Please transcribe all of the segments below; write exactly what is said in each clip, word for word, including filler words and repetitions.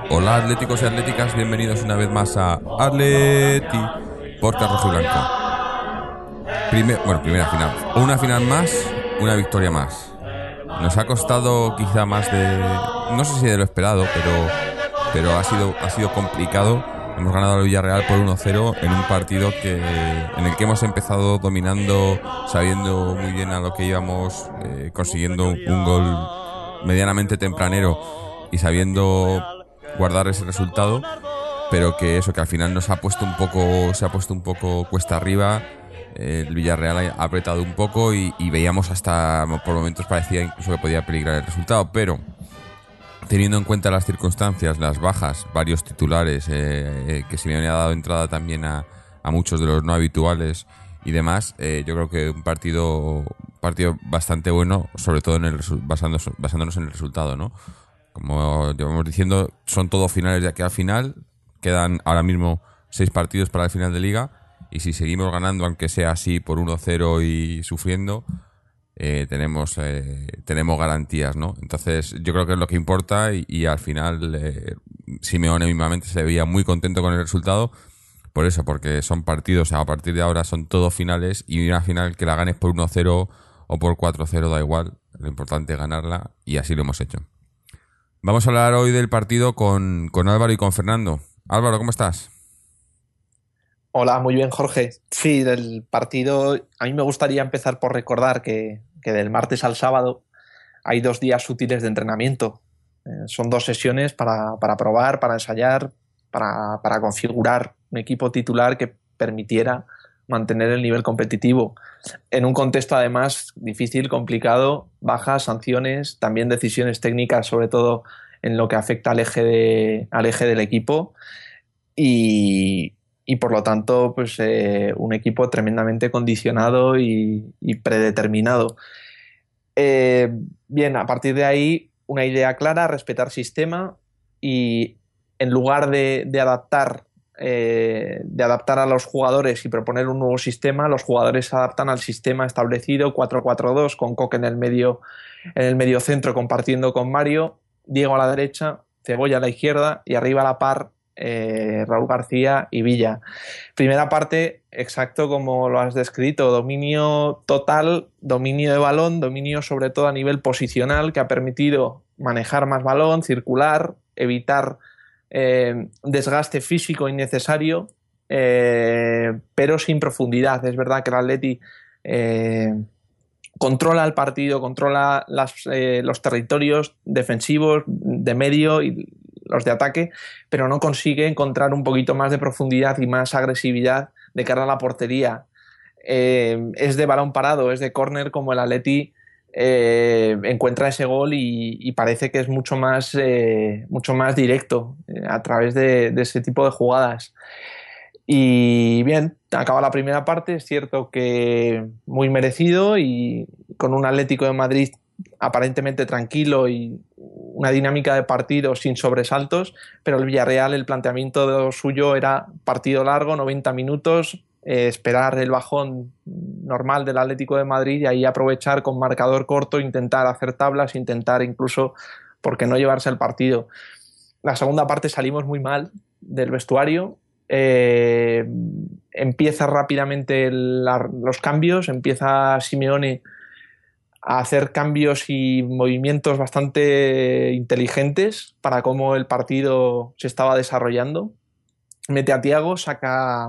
Hola atléticos y atléticas, bienvenidos una vez más a Atleti Podcast Rojo y Blanco. Primer, bueno, primera final. Una final más, una victoria más. Nos ha costado quizá más de... no sé si de lo esperado, pero, pero ha sido, ha sido complicado. Hemos ganado al Villarreal por uno cero en un partido que, en el que hemos empezado dominando, sabiendo muy bien a lo que íbamos, eh, consiguiendo un gol medianamente tempranero y sabiendo guardar ese resultado, pero que eso, que al final nos ha puesto un poco, se ha puesto un poco cuesta arriba. El Villarreal ha apretado un poco y, y veíamos hasta, por momentos parecía incluso que podía peligrar el resultado, pero teniendo en cuenta las circunstancias, las bajas, varios titulares, eh, eh, que se me había dado entrada también a, a muchos de los no habituales y demás, eh, yo creo que un partido, partido bastante bueno, sobre todo en el basándonos, basándonos en el resultado, ¿no? Como llevamos diciendo, son todos finales de aquí al final. Quedan ahora mismo seis partidos para el final de Liga. Y si seguimos ganando, aunque sea así por uno cero y sufriendo, eh, tenemos eh, tenemos garantías, ¿no? Entonces, yo creo que es lo que importa. Y, y al final, eh, Simeone mismamente se veía muy contento con el resultado. Por eso, porque son partidos, a partir de ahora son todos finales. Y una final que la ganes por uno cero o por cuatro cero, da igual. Lo importante es ganarla. Y así lo hemos hecho. Vamos a hablar hoy del partido con, con Álvaro y con Fernando. Álvaro, ¿cómo estás? Hola, muy bien, Jorge. Sí, del partido, a mí me gustaría empezar por recordar que, que del martes al sábado hay dos días útiles de entrenamiento. Eh, son dos sesiones para, para probar, para ensayar, para, para configurar un equipo titular que permitiera mantener el nivel competitivo. En un contexto, además, difícil, complicado, bajas, sanciones, también decisiones técnicas, sobre todo en lo que afecta al eje, de, al eje del equipo. Y, y por lo tanto, pues eh, un equipo tremendamente condicionado y, y predeterminado. Eh, Bien, a partir de ahí, una idea clara, respetar sistema y en lugar de, de adaptar, eh, de adaptar a los jugadores y proponer un nuevo sistema, los jugadores se adaptan al sistema establecido cuatro cuatro dos, con Coque en el medio, en el medio centro compartiendo con Mario, Diego a la derecha, Cebolla a la izquierda y arriba a la par, eh, Raúl García y Villa. Primera parte, exacto como lo has descrito, dominio total, dominio de balón, dominio sobre todo a nivel posicional, que ha permitido manejar más balón, circular, evitar eh, desgaste físico innecesario, eh, pero sin profundidad. Es verdad que el Atleti eh, controla el partido, controla las, eh, los territorios defensivos de medio y los de ataque, pero no consigue encontrar un poquito más de profundidad y más agresividad de cara a la portería. Eh, es de balón parado, es de córner, como el Atleti eh, encuentra ese gol y, y parece que es mucho más, eh, mucho más directo eh, a través de, de ese tipo de jugadas. Y bien, acaba la primera parte, es cierto que muy merecido y con un Atlético de Madrid aparentemente tranquilo y una dinámica de partido sin sobresaltos, pero el Villarreal, el planteamiento suyo era partido largo, noventa minutos, eh, esperar el bajón normal del Atlético de Madrid y ahí aprovechar con marcador corto, intentar hacer tablas, intentar incluso, ¿por qué no llevarse el partido? La segunda parte salimos muy mal del vestuario. Eh, empieza rápidamente la, los cambios, empieza Simeone a hacer cambios y movimientos bastante inteligentes para cómo el partido se estaba desarrollando. Mete a Thiago, saca,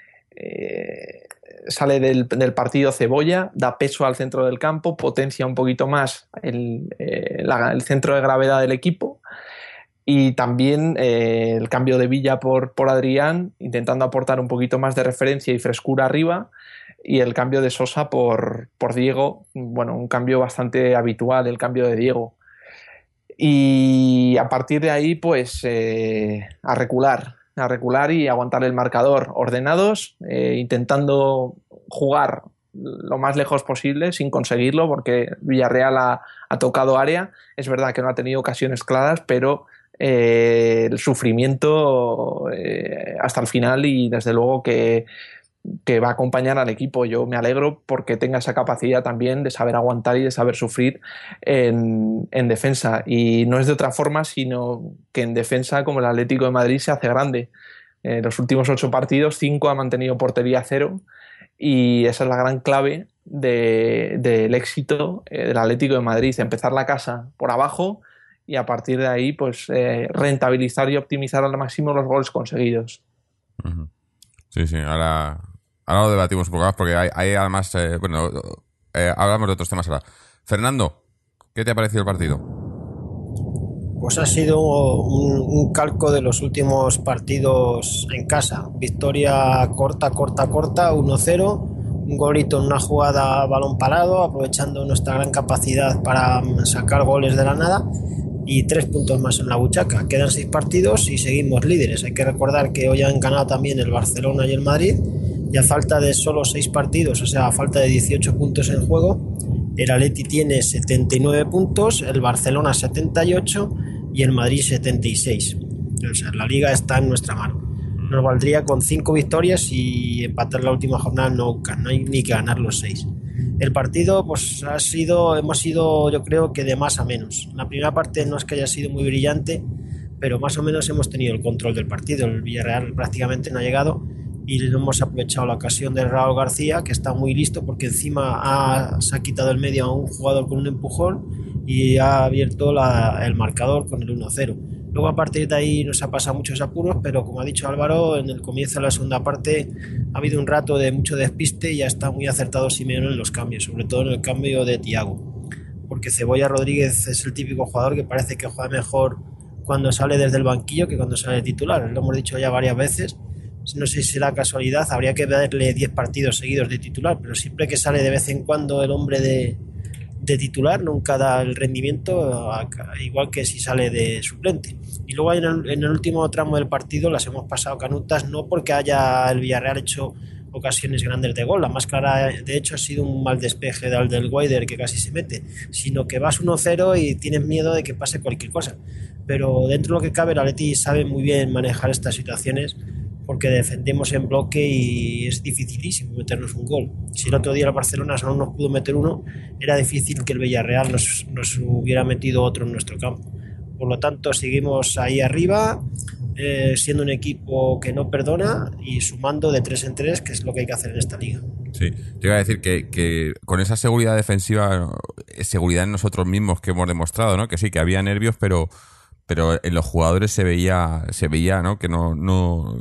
eh, sale del, del partido Cebolla, da peso al centro del campo, potencia un poquito más el, eh, la, el centro de gravedad del equipo. Y también eh, el cambio de Villa por, por Adrián, intentando aportar un poquito más de referencia y frescura arriba, y el cambio de Sosa por, por Diego, bueno, un cambio bastante habitual, el cambio de Diego. Y a partir de ahí, pues eh, a recular, a recular y aguantar el marcador, ordenados, eh, intentando jugar lo más lejos posible, sin conseguirlo, porque Villarreal ha, ha tocado área. Es verdad que no ha tenido ocasiones claras, pero eh, el sufrimiento eh, hasta el final y desde luego que que va a acompañar al equipo. Yo me alegro porque tenga esa capacidad también de saber aguantar y de saber sufrir en, en defensa. Y no es de otra forma, sino que en defensa, como el Atlético de Madrid, se hace grande. En los últimos ocho partidos, cinco ha mantenido portería cero, y esa es la gran clave de, del éxito del Atlético de Madrid: empezar la casa por abajo y a partir de ahí pues eh, rentabilizar y optimizar al máximo los goles conseguidos. Uh-huh. Sí, sí, ahora, ahora lo debatimos un poco más porque hay, hay además, eh, bueno, eh, hablamos de otros temas ahora. Fernando, ¿qué te ha parecido el partido? Pues ha sido un, un calco de los últimos partidos en casa. Victoria corta, corta, corta, uno cero. Un golito en una jugada a balón parado, aprovechando nuestra gran capacidad para sacar goles de la nada. Y tres puntos más en la buchaca. Quedan seis partidos y seguimos líderes. Hay que recordar que hoy han ganado también el Barcelona y el Madrid. Y a falta de solo seis partidos, o sea, a falta de dieciocho puntos en juego, el Atleti tiene setenta y nueve puntos, el Barcelona setenta y ocho y el Madrid setenta y seis. O sea, la liga está en nuestra mano. Nos valdría con cinco victorias y empatar la última jornada. No, no hay ni que ganar los seis. El partido pues ha sido, hemos sido yo creo que de más a menos. La primera parte no es que haya sido muy brillante, pero más o menos hemos tenido el control del partido. El Villarreal prácticamente no ha llegado y no hemos aprovechado la ocasión de Raúl García, que está muy listo porque encima ha, se ha quitado el medio a un jugador con un empujón y ha abierto la, el marcador con el uno cero. Luego a partir de ahí nos ha pasado muchos apuros, pero como ha dicho Álvaro, en el comienzo de la segunda parte ha habido un rato de mucho despiste y ya está muy acertado Simeone en los cambios, sobre todo en el cambio de Thiago, porque Cebolla Rodríguez es el típico jugador que parece que juega mejor cuando sale desde el banquillo que cuando sale titular. Lo hemos dicho ya varias veces. No sé si será casualidad, habría que darle diez partidos seguidos de titular, pero siempre que sale de vez en cuando el hombre de, de titular nunca da el rendimiento, igual que si sale de suplente. Y luego en el, en el último tramo del partido las hemos pasado canutas, no porque haya el Villarreal hecho ocasiones grandes de gol, la más clara de hecho ha sido un mal despeje del, del Guaider que casi se mete, sino que vas uno cero y tienes miedo de que pase cualquier cosa. Pero dentro de lo que cabe, el Atleti sabe muy bien manejar estas situaciones, porque defendemos en bloque y es dificilísimo meternos un gol. Si el otro día el Barcelona solo nos pudo meter uno, era difícil que el Villarreal nos, nos hubiera metido otro en nuestro campo. Por lo tanto, seguimos ahí arriba, eh, siendo un equipo que no perdona y sumando de tres en tres, que es lo que hay que hacer en esta liga. Sí, te iba a decir que, que con esa seguridad defensiva, seguridad en nosotros mismos que hemos demostrado, ¿no? Que sí, que había nervios, pero, pero en los jugadores se veía, se veía, ¿no? Que no... no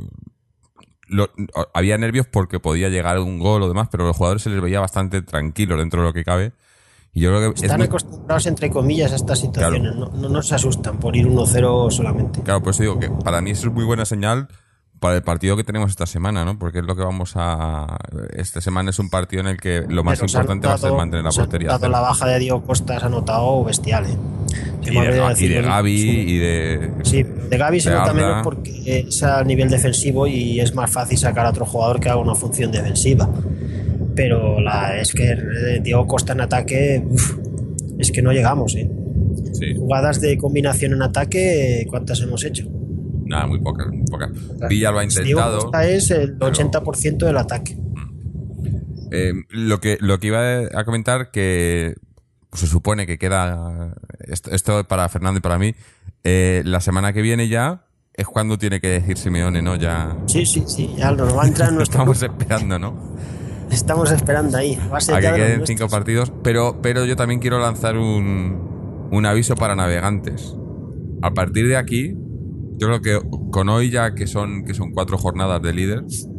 Lo, había nervios porque podía llegar un gol o demás, pero a los jugadores se les veía bastante tranquilos dentro de lo que cabe. Y yo creo que están es muy... acostumbrados, entre comillas, a estas situaciones. Claro. No, no, no se asustan por ir uno cero solamente. Claro, por eso digo que para mí eso es muy buena señal para el partido que tenemos esta semana, ¿no? Porque es lo que vamos a... Esta semana es un partido en el que lo más pero importante notado, va a ser mantener la portería. Dado la baja de Diego Costa se ha notado bestial, ¿eh? Y de, y de Gavi y de... Sí, de Gavi se de nota Arda. menos porque es a nivel defensivo y es más fácil sacar a otro jugador que haga una función defensiva. Pero la, es que Diego Costa en ataque, uf, es que no llegamos, ¿eh? Sí. Jugadas de combinación en ataque, ¿cuántas hemos hecho? Nada, muy pocas, muy pocas. Villa lo ha intentado. Diego Costa es el pero... ochenta por ciento del ataque. Eh, lo que lo que iba a comentar que pues se supone que queda esto, esto para Fernando y para mí eh, la semana que viene ya es cuando tiene que decir Simeone, ¿no? Ya sí, sí, sí, ya nos va a entrar en nuestro estamos esperando, ¿no? Estamos esperando ahí. Va a ser a que queden nuestros. cinco partidos, pero pero yo también quiero lanzar un un aviso para navegantes. A partir de aquí, yo creo que con hoy ya que son que son cuatro jornadas de líder,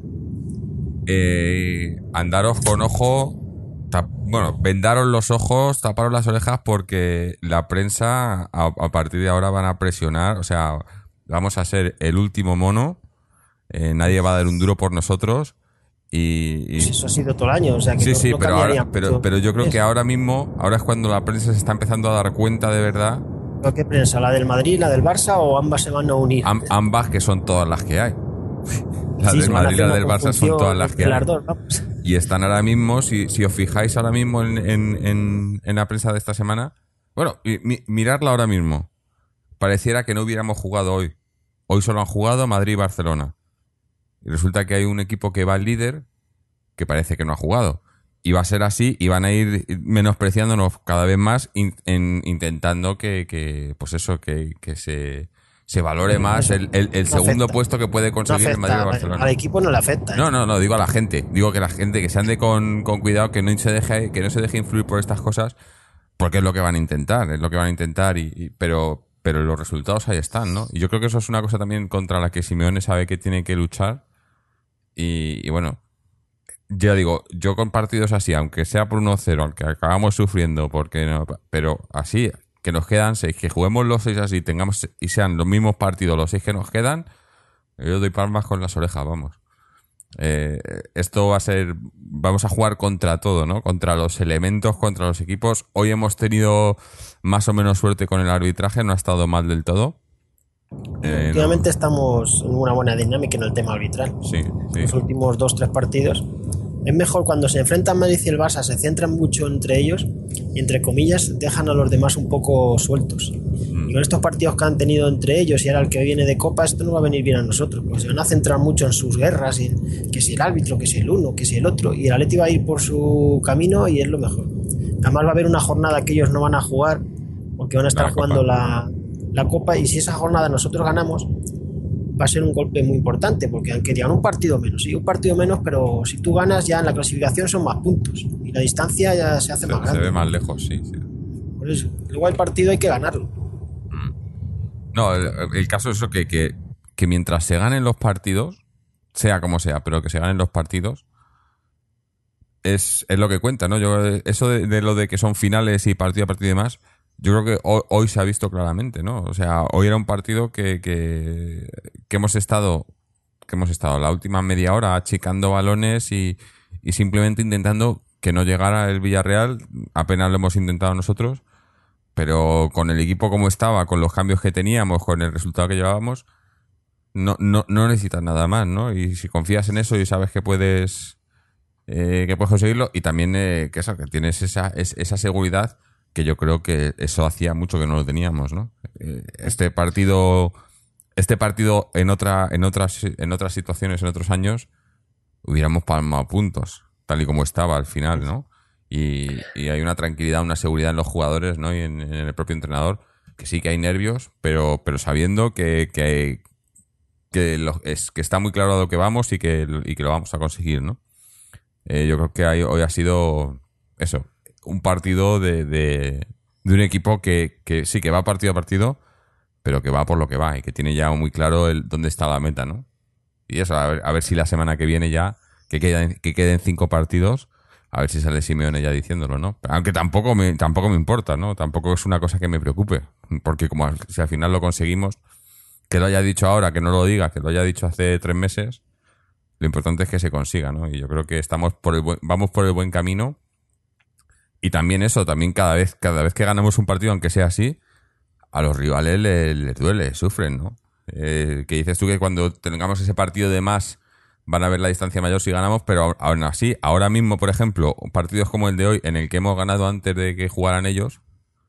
eh, andaros con ojo. Bueno, vendaros los ojos, taparos las orejas porque la prensa a, a partir de ahora van a presionar, o sea, vamos a ser el último mono, eh, nadie va a dar un duro por nosotros y... y... Pues eso ha sido todo el año, o sea que sí, no, sí, no pero, ahora, pero, pero yo creo es. que ahora mismo, ahora es cuando la prensa se está empezando a dar cuenta de verdad. ¿Qué prensa? ¿La del Madrid, la del Barça o ambas se van a unir? Am, ambas que son todas las que hay. La sí, del Madrid y la del Barça son todas las que hay. Dos, vamos. Y están ahora mismo, si, si os fijáis ahora mismo en, en, en, en la prensa de esta semana, bueno, mi, miradla ahora mismo. Pareciera que no hubiéramos jugado hoy. Hoy solo han jugado Madrid y Barcelona. Y resulta que hay un equipo que va al líder que parece que no ha jugado. Y va a ser así y van a ir menospreciándonos cada vez más in, en, intentando que, que, pues eso, que, que se, se valore más el, el, el no segundo afecta. puesto que puede conseguir no el Madrid o el afecta, Barcelona. al equipo no le afecta. ¿eh? No, no, no, digo a la gente. Digo que la gente que se ande con, con cuidado, que no se deje, que no se deje influir por estas cosas, porque es lo que van a intentar, es lo que van a intentar, y, y pero, pero los resultados ahí están, ¿no? Y yo creo que eso es una cosa también contra la que Simeone sabe que tiene que luchar. Y, y bueno, ya digo, yo con partidos así, aunque sea por uno cero, aunque acabamos sufriendo, porque no, pero así, que nos quedan seis, que juguemos los seis así, tengamos y sean los mismos partidos los seis que nos quedan, yo doy palmas con las orejas, vamos. Eh, esto va a ser, vamos a jugar contra todo, ¿no? Contra los elementos, contra los equipos. Hoy hemos tenido más o menos suerte con el arbitraje, no ha estado mal del todo. Eh, Últimamente no. estamos en una buena dinámica en el tema arbitral. Sí, sí. Los últimos dos tres partidos. Es mejor cuando se enfrentan Madrid y el Barça, se centran mucho entre ellos y, entre comillas, dejan a los demás un poco sueltos. Y con estos partidos que han tenido entre ellos y ahora el que viene de Copa, esto no va a venir bien a nosotros, porque se van a centrar mucho en sus guerras, y en que si el árbitro, que si el uno, que si el otro, y el Atleti va a ir por su camino y es lo mejor. Además va a haber una jornada que ellos no van a jugar porque van a estar La jugando Copa. la, la Copa, y si esa jornada nosotros ganamos, va a ser un golpe muy importante, porque aunque digan un partido menos, sí, un partido menos, pero si tú ganas ya en la clasificación son más puntos y la distancia ya se hace Se, más grande. se ve más lejos, sí, sí. Por eso, luego el partido hay que ganarlo. No, el, el caso es eso, que, que, que mientras se ganen los partidos, sea como sea, pero que se ganen los partidos, es, es lo que cuenta, ¿no? Yo, eso de, de lo de que son finales y partido a partido y demás, yo creo que hoy, hoy se ha visto claramente, ¿no? O sea, hoy era un partido que, que, que hemos estado, que hemos estado la última media hora achicando balones y, y simplemente intentando que no llegara el Villarreal. Apenas lo hemos intentado nosotros, pero con el equipo como estaba, con los cambios que teníamos, con el resultado que llevábamos, no, no, no necesitas nada más, ¿no? Y si confías en eso y sabes que puedes, eh, que puedes conseguirlo, y también eh, que eso, que tienes esa, es, esa seguridad, que yo creo que eso hacía mucho que no lo teníamos, ¿no? Eh, este partido, este partido en otra, en otras, en otras situaciones, en otros años, hubiéramos palmado puntos, tal y como estaba al final, ¿no? Y, y hay una tranquilidad, una seguridad en los jugadores, ¿no? Y en, en el propio entrenador, que sí que hay nervios, pero, pero sabiendo que, que, que, lo, es, que está muy claro a lo que vamos y que, y que lo vamos a conseguir, ¿no? Eh, yo creo que hay, hoy ha sido eso, un partido de, de, de un equipo que, que sí que va partido a partido, pero que va por lo que va y que tiene ya muy claro el, dónde está la meta, ¿no? Y eso, a ver, a ver si la semana que viene ya, que queden, que queden cinco partidos, a ver si sale Simeone ya diciéndolo, ¿no? Aunque tampoco me, tampoco me importa, ¿no? Tampoco es una cosa que me preocupe, porque como al, si al final lo conseguimos, que lo haya dicho ahora, que no lo diga, que lo haya dicho hace tres meses, lo importante es que se consiga, ¿no? Y yo creo que estamos por el buen, vamos por el buen camino. Y también eso, también cada vez, cada vez que ganamos un partido, aunque sea así, a los rivales les, les duele, sufren, ¿no? Eh, que dices tú que cuando tengamos ese partido de más van a ver la distancia mayor si ganamos, pero aún así, ahora mismo, por ejemplo, partidos como el de hoy, en el que hemos ganado antes de que jugaran ellos,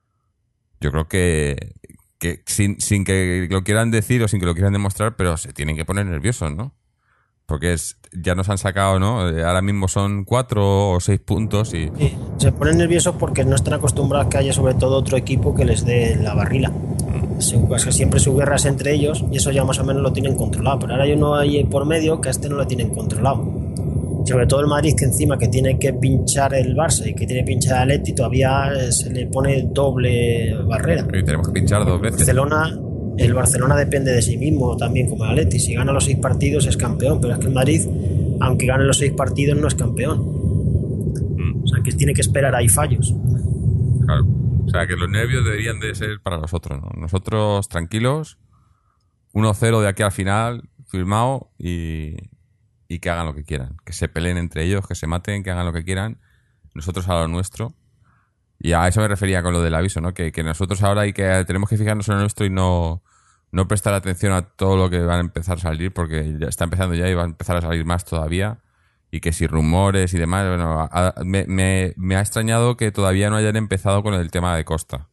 yo creo que, que sin, sin que lo quieran decir o sin que lo quieran demostrar, pero se tienen que poner nerviosos, ¿no? Porque es, ya nos han sacado, ¿no? Ahora mismo son cuatro o seis puntos y... Sí, se ponen nerviosos porque no están acostumbrados a que haya sobre todo otro equipo que les dé la barrila. Es que siempre su guerra es entre ellos y eso ya más o menos lo tienen controlado. Pero ahora hay uno ahí por medio que a este no lo tienen controlado. Sobre todo el Madrid, que encima que tiene que pinchar el Barça y que tiene que pinchar el Atleti, todavía se le pone doble barrera. Y tenemos que pinchar dos veces. Barcelona... El Barcelona depende de sí mismo también como el Atleti. Si gana los seis partidos es campeón, pero es que el Madrid, aunque gane los seis partidos, no es campeón. Mm. O sea, que tiene que esperar, hay fallos. Claro. O sea, que los nervios deberían de ser para nosotros, ¿no? Nosotros tranquilos, uno cero de aquí al final, firmado, y, y que hagan lo que quieran. Que se peleen entre ellos, que se maten, que hagan lo que quieran. Nosotros a lo nuestro. Y a eso me refería con lo del aviso, ¿no? Que, que nosotros ahora hay que tenemos que fijarnos en lo nuestro y no, no prestar atención a todo lo que van a empezar a salir, porque ya está empezando ya y va a empezar a salir más todavía. Y que si rumores y demás, bueno, a, a, me, me, me ha extrañado que todavía no hayan empezado con el tema de Costa.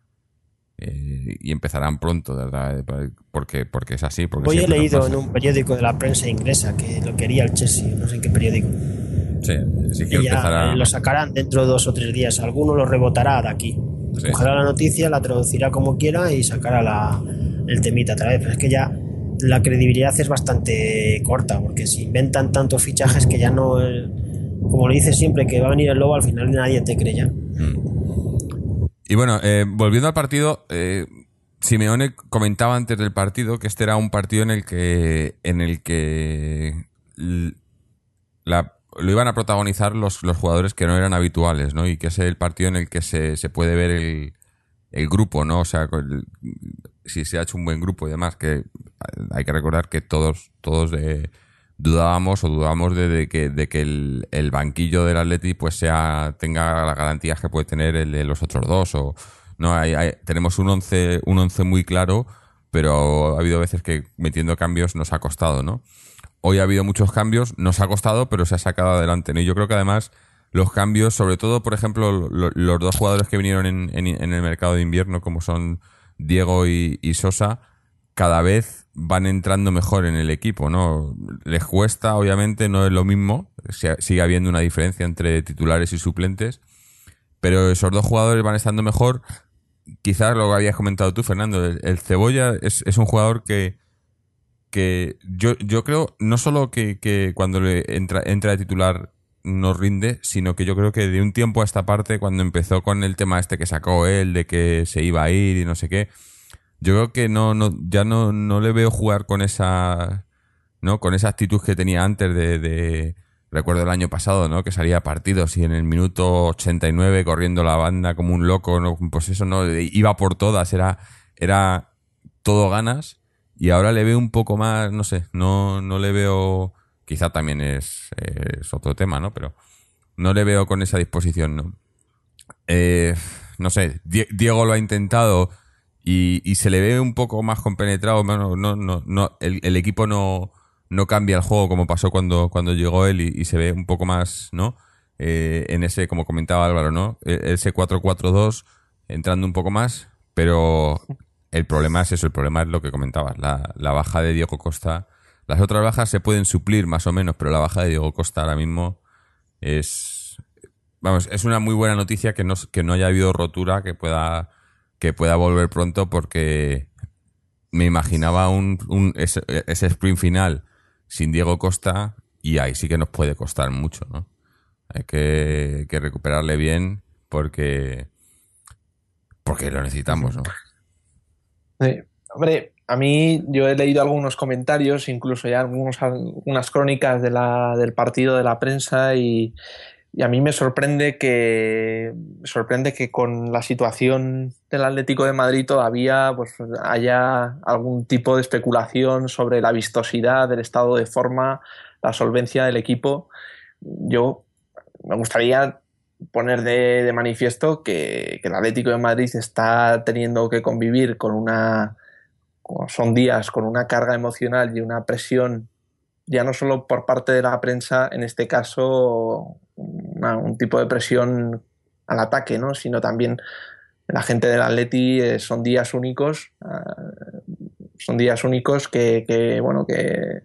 Eh, y empezarán pronto, ¿verdad? Porque, porque es así. Porque Hoy he leído pasa. en un periódico de la prensa inglesa que lo quería el Chelsea, no sé en qué periódico, Sí, sí que y ya empezará... eh, lo sacarán dentro de dos o tres días. Alguno lo rebotará de aquí. Sí. Cogerá la noticia, la traducirá como quiera y sacará la, el temita otra vez. Pero es que ya la credibilidad es bastante corta, porque se inventan tantos fichajes que ya no... eh, como le dices siempre que va a venir el lobo, al final nadie te cree ya. Mm. Y bueno, eh, volviendo al partido, eh, Simeone comentaba antes del partido que este era un partido en el que en el que la, lo iban a protagonizar los, los jugadores que no eran habituales, ¿no? Y que es el partido en el que se, se puede ver el, el grupo, ¿no? O sea, el, si se ha hecho un buen grupo y demás, que hay que recordar que todos todos eh, dudábamos o dudamos de, de que, de que el, el banquillo del Atleti pues sea tenga las garantías que puede tener el de los otros dos o no hay, hay, tenemos un once un once muy claro, pero ha habido veces que metiendo cambios nos ha costado, ¿no? Hoy ha habido muchos cambios, nos ha costado, pero se ha sacado adelante, ¿no? Y yo creo que además los cambios, sobre todo, por ejemplo, lo, los dos jugadores que vinieron en, en, en el mercado de invierno, como son Diego y, y Sosa, cada vez van entrando mejor en el equipo, ¿no? Les cuesta, obviamente, no es lo mismo, sigue habiendo una diferencia entre titulares y suplentes, pero esos dos jugadores van estando mejor. Quizás lo que habías comentado tú, Fernando, el, el Cebolla es, es un jugador que que yo, yo creo no solo que, que cuando le entra, entra de titular no rinde, sino que yo creo que de un tiempo a esta parte, cuando empezó con el tema este que sacó él, de que se iba a ir y no sé qué, yo creo que no, no, ya no, no le veo jugar con esa, ¿no? Con esa actitud que tenía antes de, de, recuerdo el año pasado, ¿no? Que salía a partidos y en el minuto ochenta y nueve corriendo la banda como un loco, ¿no? Pues eso, ¿no? Iba por todas, era, era todo ganas. Y ahora le veo un poco más, no sé, no, no le veo, quizá también es, es otro tema, ¿no? Pero no le veo con esa disposición, ¿no? Eh, no sé, Diego lo ha intentado y, y se le ve un poco más compenetrado, no, no, no, no el, el equipo no, no cambia el juego como pasó cuando, cuando llegó él y, y se ve un poco más, ¿no? Eh, en ese, como comentaba Álvaro, ¿no? Ese cuatro cuatro dos entrando un poco más, pero... El problema es eso, el problema es lo que comentabas, la, la baja de Diego Costa. Las otras bajas se pueden suplir más o menos, pero la baja de Diego Costa ahora mismo es... Vamos, es una muy buena noticia que no, que no haya habido rotura, que pueda, que pueda volver pronto, porque me imaginaba un, un ese, ese sprint final sin Diego Costa y ahí sí que nos puede costar mucho, ¿no? Hay que, que recuperarle bien porque, porque lo necesitamos, ¿no? Sí. Hombre, a mí yo he leído algunos comentarios, incluso ya algunos, algunas crónicas de la, del partido de la prensa y, y a mí me sorprende que sorprende que con la situación del Atlético de Madrid todavía pues, haya algún tipo de especulación sobre la vistosidad del estado de forma, la solvencia del equipo. Yo me gustaría poner de, de manifiesto que, que el Atlético de Madrid está teniendo que convivir con una, son días con una carga emocional y una presión, ya no solo por parte de la prensa, en este caso una, un tipo de presión al ataque, ¿no? Sino también la gente del Atleti, eh, son días únicos, uh, son días únicos que, que bueno, que,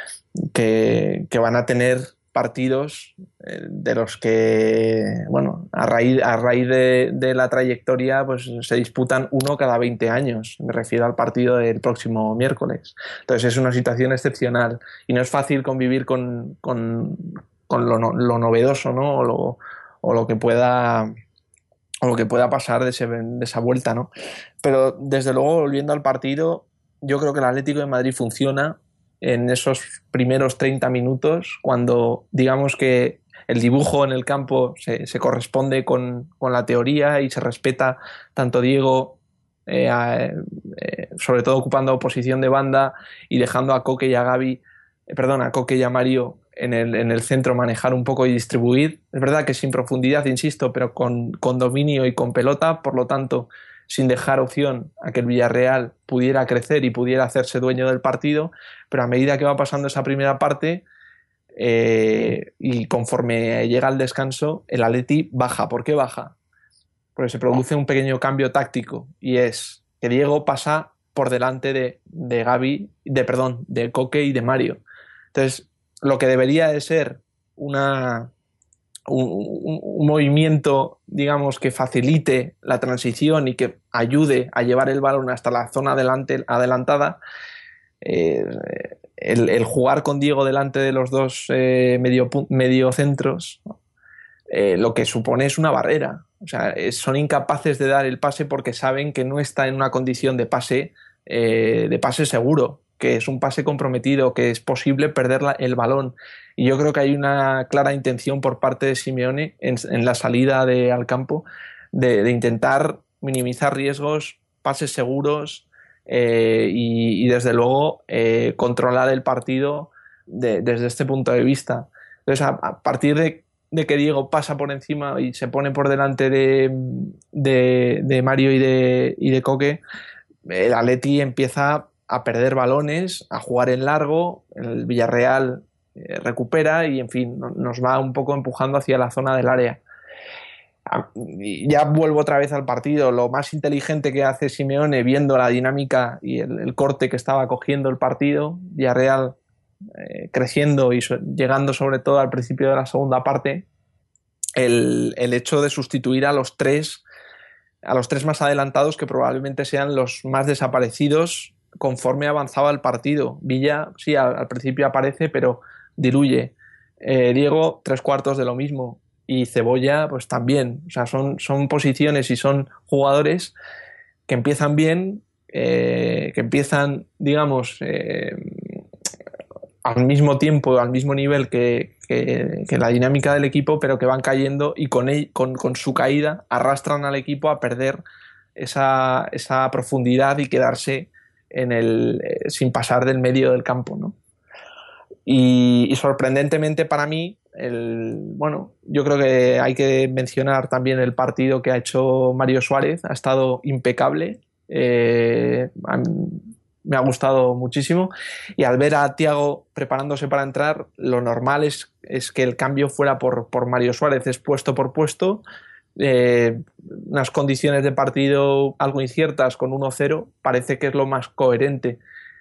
que, que van a tener partidos de los que, bueno, a raíz, a raíz de, de la trayectoria, pues se disputan uno cada veinte años. Me refiero al partido del próximo miércoles. Entonces es una situación excepcional y no es fácil convivir con, con, con lo, lo novedoso, ¿no? O lo, o lo que pueda o lo que pueda pasar de, ese, de esa vuelta, ¿no? Pero desde luego, volviendo al partido, yo creo que el Atlético de Madrid funciona en esos primeros treinta minutos, cuando digamos que el dibujo en el campo se, se corresponde con, con la teoría y se respeta tanto Diego, eh, eh, sobre todo ocupando posición de banda y dejando a Coque y a Gavi, eh, perdón, a Coque y a Mario en el, en el centro manejar un poco y distribuir. Es verdad que sin profundidad, insisto, pero con, con dominio y con pelota, por lo tanto, sin dejar opción a que el Villarreal pudiera crecer y pudiera hacerse dueño del partido, pero a medida que va pasando esa primera parte eh, y conforme llega el descanso, el Atleti baja. ¿Por qué baja? Porque se produce un pequeño cambio táctico y es que Diego pasa por delante de, de Gavi, de, perdón, de Coque y de Mario. Entonces, lo que debería de ser una, un, un, un movimiento, digamos, que facilite la transición y que ayude a llevar el balón hasta la zona adelante, adelantada. Eh, el, el jugar con Diego delante de los dos eh, medio, medio centros, eh, lo que supone es una barrera. O sea, es, son incapaces de dar el pase porque saben que no está en una condición de pase, eh, de pase seguro, que es un pase comprometido, que es posible perder la, el balón. Y yo creo que hay una clara intención por parte de Simeone en, en la salida de, al campo de, de intentar minimizar riesgos, pases seguros, eh, y, y desde luego eh, controlar el partido de, desde este punto de vista. Entonces, a, a partir de, de que Diego pasa por encima y se pone por delante de, de, de Mario y de, y de Coque, el Atleti empieza a perder balones, a jugar en largo, el Villarreal eh, recupera y, en fin, no, nos va un poco empujando hacia la zona del área. Y ya vuelvo otra vez al partido. Lo más inteligente que hace Simeone, viendo la dinámica y el, el corte que estaba cogiendo el partido, Villarreal eh, creciendo y so, llegando sobre todo al principio de la segunda parte, el, el hecho de sustituir a los tres a los tres más adelantados, que probablemente sean los más desaparecidos conforme avanzaba el partido. Villa, sí, al, al principio aparece, pero diluye. Eh, Diego, tres cuartos de lo mismo. Y Cebolla, pues también. O sea, son, son posiciones y son jugadores que empiezan bien, eh, que empiezan, digamos, eh, al mismo tiempo, al mismo nivel que, que, que la dinámica del equipo, pero que van cayendo y con, él, con, con su caída arrastran al equipo a perder esa, esa profundidad y quedarse en el, eh, sin pasar del medio del campo, ¿no? Y, y sorprendentemente para mí, el, bueno, yo creo que hay que mencionar también el partido que ha hecho Mario Suárez. Ha estado impecable, eh, me ha gustado muchísimo, y al ver a Thiago preparándose para entrar, lo normal es, es que el cambio fuera por, por Mario Suárez. Es puesto por puesto, eh, unas condiciones de partido algo inciertas con uno cero, parece que es lo más coherente,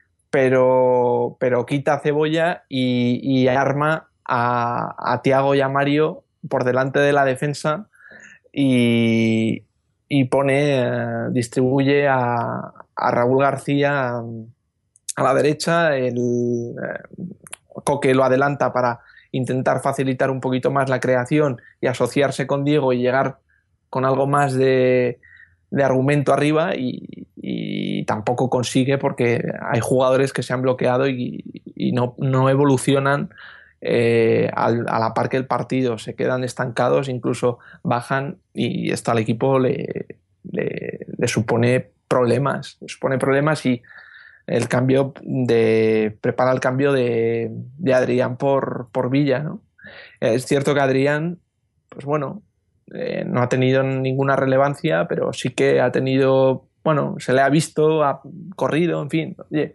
pero, pero quita a Cebolla y, y arma a, a Thiago y a Mario por delante de la defensa y, y pone, eh, distribuye a, a Raúl García a, a la derecha. El eh, Coque lo adelanta para intentar facilitar un poquito más la creación y asociarse con Diego y llegar con algo más de, de argumento arriba, y, y tampoco consigue porque hay jugadores que se han bloqueado y, y no, no evolucionan eh, al, a la par que el partido, se quedan estancados, incluso bajan, y esto al equipo le, le, le supone problemas, le supone problemas y el cambio de prepara el cambio de, de Adrián por, por Villa, ¿no? Es cierto que Adrián, pues bueno, eh, no ha tenido ninguna relevancia, pero sí que ha tenido, bueno, se le ha visto, ha corrido, en fin, oye,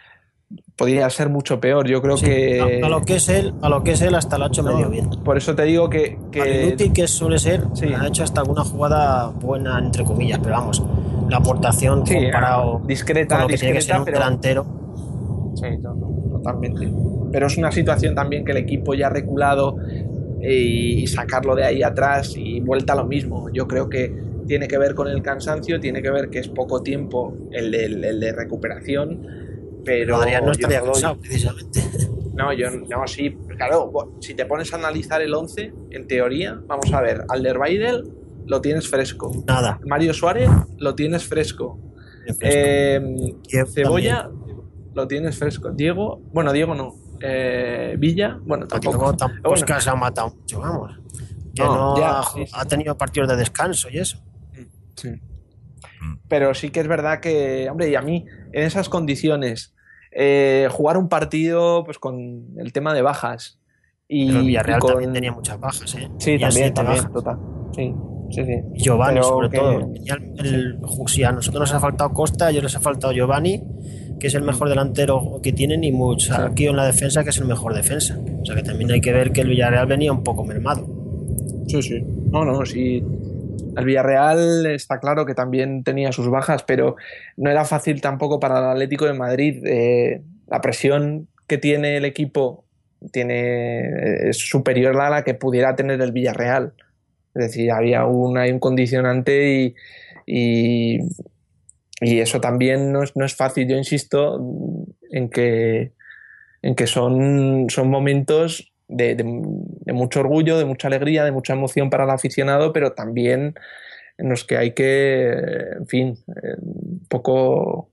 podría ser mucho peor. Yo creo sí, que a, a lo que es él, a lo que es él hasta lo ha hecho no, medio bien. Por eso te digo que, que... Al inútil que suele ser, sí, ha hecho hasta alguna jugada buena, entre comillas, pero vamos, la aportación sí, comparado discreta, con lo que discreta, tiene que ser un pero... delantero. Sí, no, no, totalmente. Pero es una situación también que el equipo ya ha reculado, y sacarlo de ahí atrás y vuelta a lo mismo. Yo creo que tiene que ver con el cansancio, tiene que ver que es poco tiempo el de, el de recuperación, pero Adrián no estaría no cansado, doy... precisamente. No, yo no, sí, claro, si te pones a analizar el once, en teoría, vamos a ver, Alderweireld lo tienes fresco. Nada. Mario Suárez lo tienes fresco. fresco. Eh, Cebolla también. Lo tienes fresco. Diego, bueno, Diego no. Eh, Villa, bueno, tampoco. Tampoco es que se ha matado mucho, vamos. Que no, no ya, ha, sí, sí. ha tenido partidos de descanso y eso. Sí. Pero sí que es verdad que, hombre, y a mí, en esas condiciones, eh, jugar un partido pues con el tema de bajas. Y, Pero el Villarreal y con... también tenía muchas bajas, ¿eh? Sí, y también, también, bajas. total. Sí, sí, sí. Y Giovanni, Pero sobre que... todo. El, el, si a nosotros nos ha faltado Costa, a ellos les ha faltado Giovanni, que es el mejor delantero que tienen, y mucho sí. Aquí en la defensa, que es el mejor defensa. O sea que también hay que ver que el Villarreal venía un poco mermado. Sí, sí. No, no, sí. El Villarreal está claro que también tenía sus bajas, pero no era fácil tampoco para el Atlético de Madrid. Eh, la presión que tiene el equipo tiene, es superior a la que pudiera tener el Villarreal. Es decir, había una, un condicionante y, y, y eso también no es, no es fácil. Yo insisto en que, en que son, son momentos de, de, de mucho orgullo, de mucha alegría, de mucha emoción para el aficionado, pero también en los que hay que, en fin, un poco...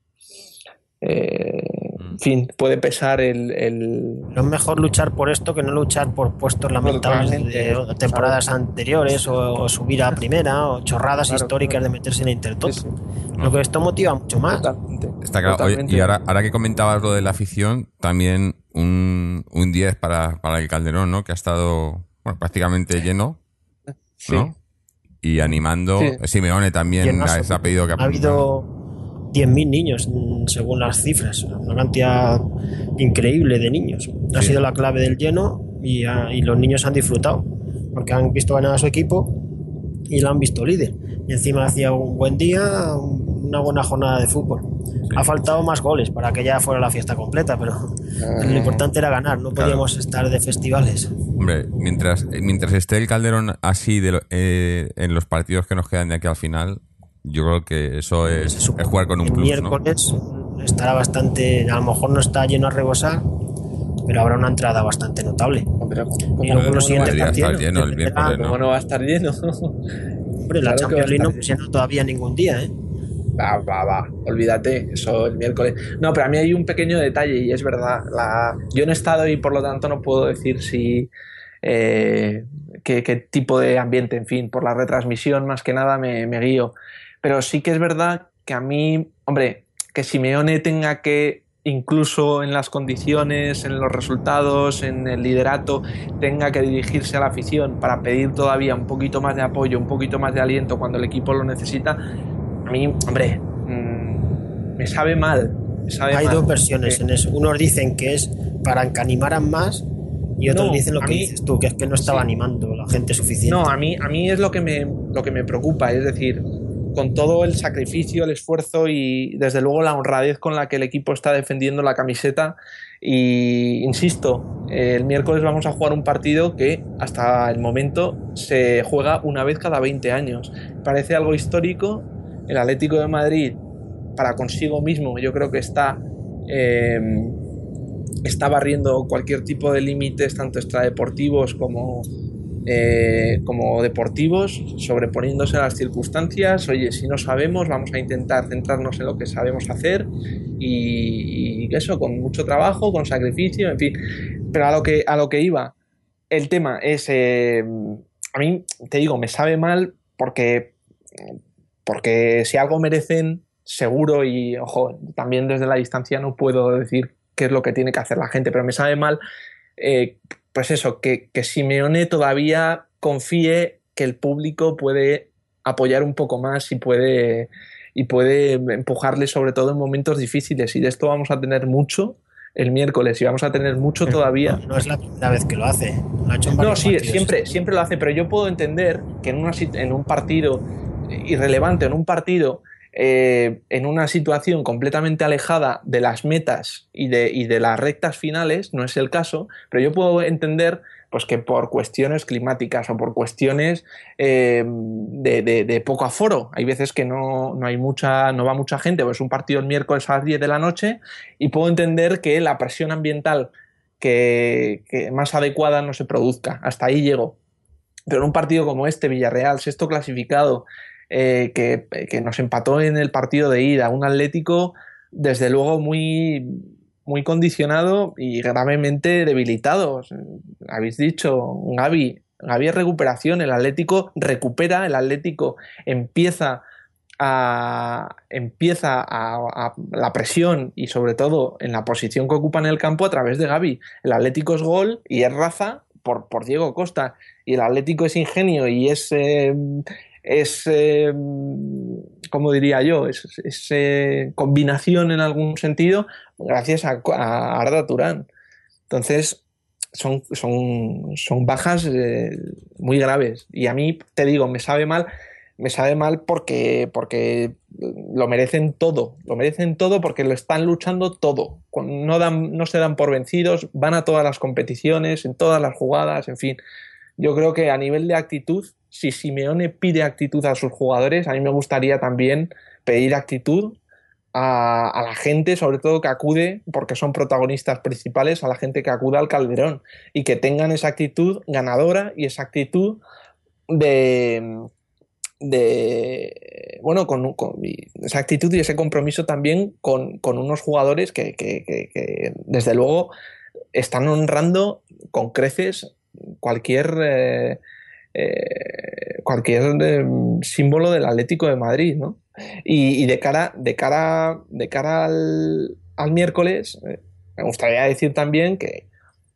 Eh, en fin, puede pesar el, el... No es mejor luchar por esto que no luchar por puestos lamentables de temporadas anteriores o, o subir a primera o chorradas claro, históricas claro. de meterse en Intertoto. Sí, sí. Lo que esto motiva mucho más. Totalmente. Está claro. Oye, y ahora, ahora que comentabas lo de la afición, también un, un diez para, para el Calderón, ¿no? Que ha estado bueno, prácticamente lleno, sí. ¿no? Y animando. Sí. Simeone también ha, ha pedido que... Ha habido diez mil niños, según las cifras, una cantidad increíble de niños. Ha sí. sido la clave del lleno y, a, y los niños han disfrutado, porque han visto ganar a su equipo y lo han visto líder. Y encima hacía un buen día, una buena jornada de fútbol. Sí. Ha faltado más goles para que ya fuera la fiesta completa, pero, ah. pero lo importante era ganar, no podíamos claro. estar de festivales. Hombre, mientras, mientras esté el Calderón así de lo, eh, en los partidos que nos quedan de aquí al final... Yo creo que eso es, es jugar con un plus, el miércoles ¿no? Estará bastante, a lo mejor no está lleno a rebosar, pero habrá una entrada bastante notable. Pero, y luego los siguientes partidos lleno el miércoles, ¿cómo no va a estar lleno? Hombre, la claro Champions League no se llena todavía ningún día, ¿eh? Va, va, va, olvídate, eso el miércoles. No, pero a mí hay un pequeño detalle y es verdad. La... Yo no he estado y por lo tanto no puedo decir si... Eh, qué, qué tipo de ambiente, en fin, por la retransmisión más que nada me, me guío. Pero sí que es verdad que a mí, hombre, que Simeone tenga que, incluso en las condiciones, en los resultados, en el liderato, tenga que dirigirse a la afición para pedir todavía un poquito más de apoyo, un poquito más de aliento cuando el equipo lo necesita, a mí, hombre, mmm, me sabe mal. Me sabe Hay mal. dos versiones en eso. Unos dicen que es para que animaran más y otros no, dicen lo que mí, dices tú, que es que no estaba sí. animando la gente suficiente. No, a mí, a mí es lo que me, lo que me preocupa, es decir... con todo el sacrificio, el esfuerzo y desde luego la honradez con la que el equipo está defendiendo la camiseta y insisto, el miércoles vamos a jugar un partido que hasta el momento se juega una vez cada veinte años. Parece algo histórico. El Atlético de Madrid para consigo mismo yo creo que está eh, está barriendo cualquier tipo de límites tanto extradeportivos como Eh, como deportivos, sobreponiéndose a las circunstancias. Oye, si no sabemos, vamos a intentar centrarnos en lo que sabemos hacer y, y eso, con mucho trabajo, con sacrificio, en fin. Pero a lo que, a lo que iba, el tema es, eh, a mí, te digo, me sabe mal porque, porque si algo merecen, seguro, y ojo, también desde la distancia no puedo decir qué es lo que tiene que hacer la gente, pero me sabe mal eh, pues eso, que, que Simeone todavía confíe que el público puede apoyar un poco más y puede, y puede empujarle sobre todo en momentos difíciles, y de esto vamos a tener mucho el miércoles y vamos a tener mucho pero todavía. No, no es la primera vez que lo hace. Lo ha hecho en no, sí, partidos. siempre, siempre lo hace, pero yo puedo entender que en, una, en un partido irrelevante, en un partido Eh, en una situación completamente alejada de las metas y de, y de las rectas finales, no es el caso, pero yo puedo entender pues, que por cuestiones climáticas o por cuestiones eh, de, de, de poco aforo, hay veces que no, no hay mucha, no va mucha gente, pues es un partido el miércoles a las diez de la noche, y puedo entender que la presión ambiental que, que más adecuada no se produzca, hasta ahí llego. Pero en un partido como este, Villarreal, sexto clasificado, Eh, que, que nos empató en el partido de ida, un Atlético desde luego muy, muy condicionado y gravemente debilitado. Habéis dicho, Gavi, Gavi es recuperación, el Atlético recupera, el Atlético empieza a, empieza a, a la presión y sobre todo en la posición que ocupa en el campo a través de Gavi. El Atlético es gol y es raza por, por Diego Costa, y el Atlético es ingenio y es... Eh, es, eh, como diría yo, es, es eh, combinación en algún sentido gracias a, a Arda Turán. Entonces son, son, son bajas eh, muy graves y a mí, te digo, me sabe mal me sabe mal porque, porque lo merecen todo, lo merecen todo porque lo están luchando todo, no, dan, no se dan por vencidos, van a todas las competiciones, en todas las jugadas, en fin. Yo creo que a nivel de actitud, si Simeone pide actitud a sus jugadores, a mí me gustaría también pedir actitud a, a la gente, sobre todo que acude, porque son protagonistas principales, a la gente que acuda al Calderón y que tengan esa actitud ganadora y esa actitud de... de bueno, con, con esa actitud y ese compromiso también con, con unos jugadores que, que, que, que desde luego están honrando con creces cualquier eh, eh, cualquier eh, símbolo del Atlético de Madrid, ¿no? Y, y de cara de cara de cara al, al miércoles eh, me gustaría decir también que,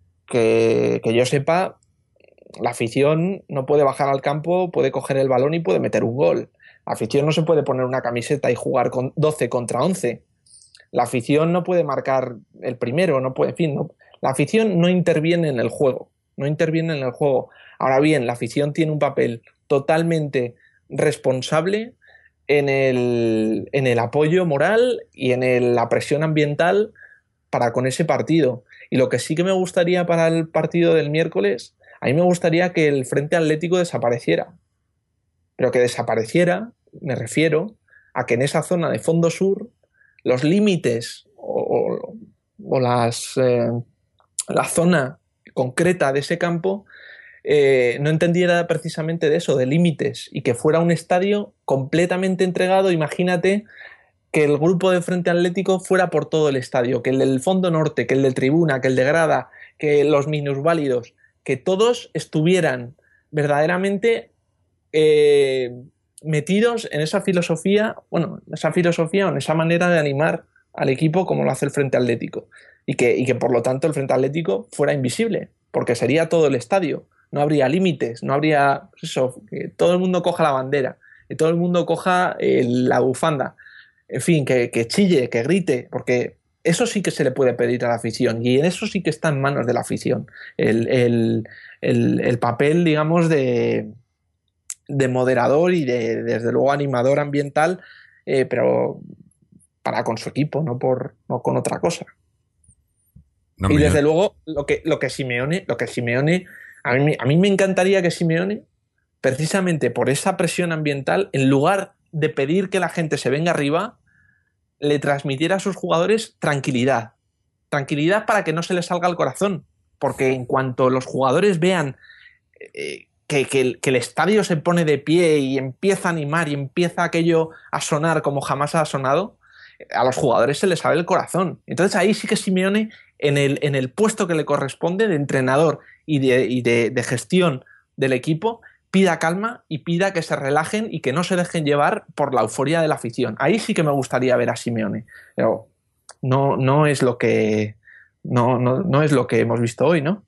que que yo sepa, la afición no puede bajar al campo, puede coger el balón y puede meter un gol. La afición no se puede poner una camiseta y jugar con doce contra once. La afición no puede marcar el primero, no puede, en fin, no. La afición no interviene en el juego, no interviene en el juego. Ahora bien, la afición tiene un papel totalmente responsable en el, en el apoyo moral y en el, la presión ambiental para con ese partido. Y lo que sí que me gustaría para el partido del miércoles, a mí me gustaría que el Frente Atlético desapareciera. Pero que desapareciera, me refiero a que en esa zona de fondo sur los límites o, o, o las, eh, la zona concreta de ese campo eh, no entendiera precisamente de eso, de límites, y que fuera un estadio completamente entregado. Imagínate que el grupo de Frente Atlético fuera por todo el estadio, que el del fondo norte, que el de tribuna, que el de grada, que los minusválidos, que todos estuvieran verdaderamente eh, metidos en esa filosofía, bueno, en esa filosofía o en esa manera de animar al equipo como lo hace el Frente Atlético. Y que, y que por lo tanto el Frente Atlético fuera invisible, porque sería todo el estadio, no habría límites, no habría eso, que todo el mundo coja la bandera, que todo el mundo coja eh, la bufanda, en fin, que, que chille, que grite, porque eso sí que se le puede pedir a la afición y en eso sí que está en manos de la afición. El, el, el, el papel, digamos, de, de moderador y de, desde luego, animador ambiental, eh, pero para con su equipo, no, por, no con otra cosa. No, y desde yo... luego, lo que, lo que Simeone, lo que Simeone a, mí, a mí me encantaría que Simeone, precisamente por esa presión ambiental, en lugar de pedir que la gente se venga arriba, le transmitiera a sus jugadores tranquilidad. Tranquilidad para que no se les salga el corazón. Porque en cuanto los jugadores vean eh, que, que, el, que el estadio se pone de pie y empieza a animar y empieza aquello a sonar como jamás ha sonado, a los jugadores se les abre el corazón. Entonces ahí sí que Simeone, en el, en el puesto que le corresponde de entrenador y de, y de, de gestión del equipo, pida calma y pida que se relajen y que no se dejen llevar por la euforia de la afición. Ahí sí que me gustaría ver a Simeone. Pero no, no es lo que no, no, no es lo que hemos visto hoy, ¿no?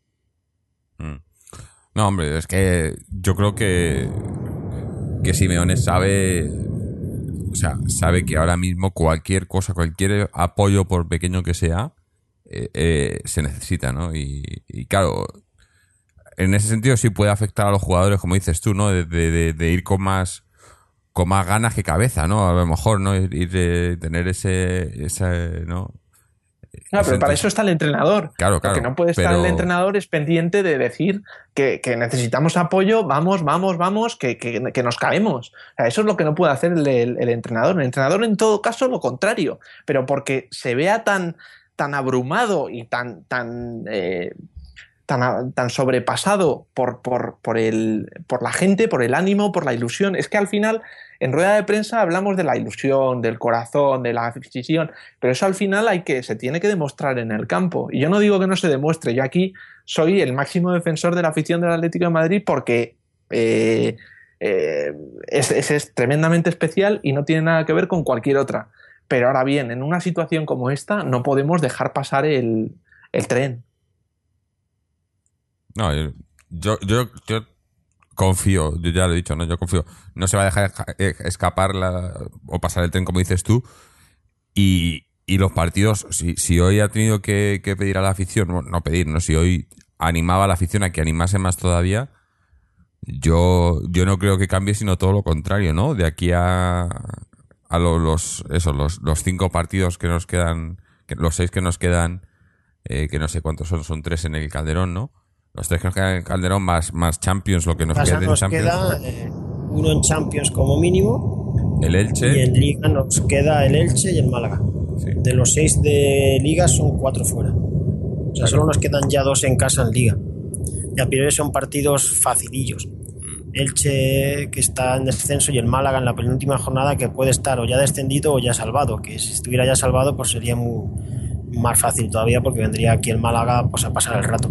No, hombre, es que yo creo que que Simeone sabe, o sea, sabe que ahora mismo cualquier cosa, cualquier apoyo, por pequeño que sea, eh, eh, se necesita, ¿no? Y, y claro, en ese sentido sí puede afectar a los jugadores, como dices tú, ¿no? De, de, de ir con más con más ganas que cabeza, ¿no? A lo mejor, ¿no? Ir de tener ese, ese ¿no? No, pero para eso está el entrenador. Claro, claro. Porque no puede estar pero... el entrenador es pendiente de decir que, que necesitamos apoyo, vamos, vamos, vamos, que, que, que nos caemos. O sea, eso es lo que no puede hacer el, el, el entrenador. El entrenador, en todo caso, lo contrario. Pero porque se vea tan, tan abrumado y tan, tan, eh, tan, tan sobrepasado por, por, por, el, por la gente, por el ánimo, por la ilusión. Es que al final, en rueda de prensa hablamos de la ilusión, del corazón, de la afición, pero eso al final hay que, se tiene que demostrar en el campo. Y yo no digo que no se demuestre, yo aquí soy el máximo defensor de la afición del Atlético de Madrid porque eh, eh, es, es, es tremendamente especial y no tiene nada que ver con cualquier otra. Pero ahora bien, en una situación como esta no podemos dejar pasar el, el tren. No, yo, yo, yo, yo confío, yo ya lo he dicho, ¿no? Yo confío. No se va a dejar escapar la, o pasar el tren, como dices tú. Y, y los partidos, si, si hoy ha tenido que, que pedir a la afición, no, no pedir, ¿no? Si hoy animaba a la afición a que animase más todavía, yo, yo no creo que cambie, sino todo lo contrario, ¿no? De aquí a, a lo- los, eso, los, los cinco partidos que nos quedan, que, los seis que nos quedan, eh, que no sé cuántos son, son tres en el Calderón, ¿no? Los tres que nos quedan en el Calderón más, más Champions, lo que nos Pasa, queda en nos Champions. queda eh, uno en Champions como mínimo El y Elche. en Liga nos queda el Elche y el Málaga. Sí. De los seis de Liga son cuatro fuera. O sea, solo nos quedan ya dos en casa en Liga. Y a priori son partidos facilillos. Elche, que está en descenso, y el Málaga en la penúltima jornada, que puede estar o ya descendido o ya salvado, que si estuviera ya salvado pues sería muy, más fácil todavía, porque vendría aquí el Málaga pues a pasar el rato.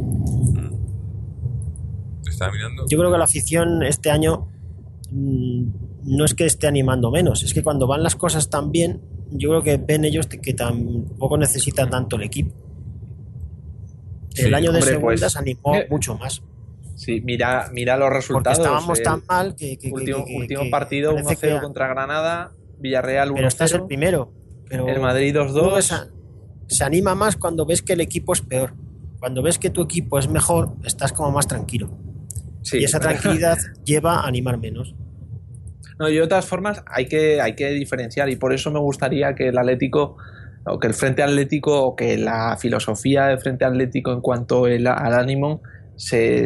¿Te estaba mirando? Yo creo que la afición este año mmm, no es que esté animando menos, es que cuando van las cosas tan bien, yo creo que ven ellos que tampoco necesita tanto el equipo. El Sí, año de hombre, segunda pues, se animó eh, mucho más, Sí, mira, mira los porque resultados. estábamos El tan mal que, que, que- último, que- último que partido parece uno cero que- contra Granada, Villarreal pero estás el uno cero, primero. Pero el Madrid dos creo que dos. se, se anima más cuando ves que el equipo es peor. Cuando ves que tu equipo es mejor, estás como más tranquilo. Sí. Y esa tranquilidad lleva a animar menos. No, y de todas formas hay que, hay que diferenciar, y por eso me gustaría que el Atlético, o que el Frente Atlético, o que la filosofía del Frente Atlético en cuanto el- al ánimo se,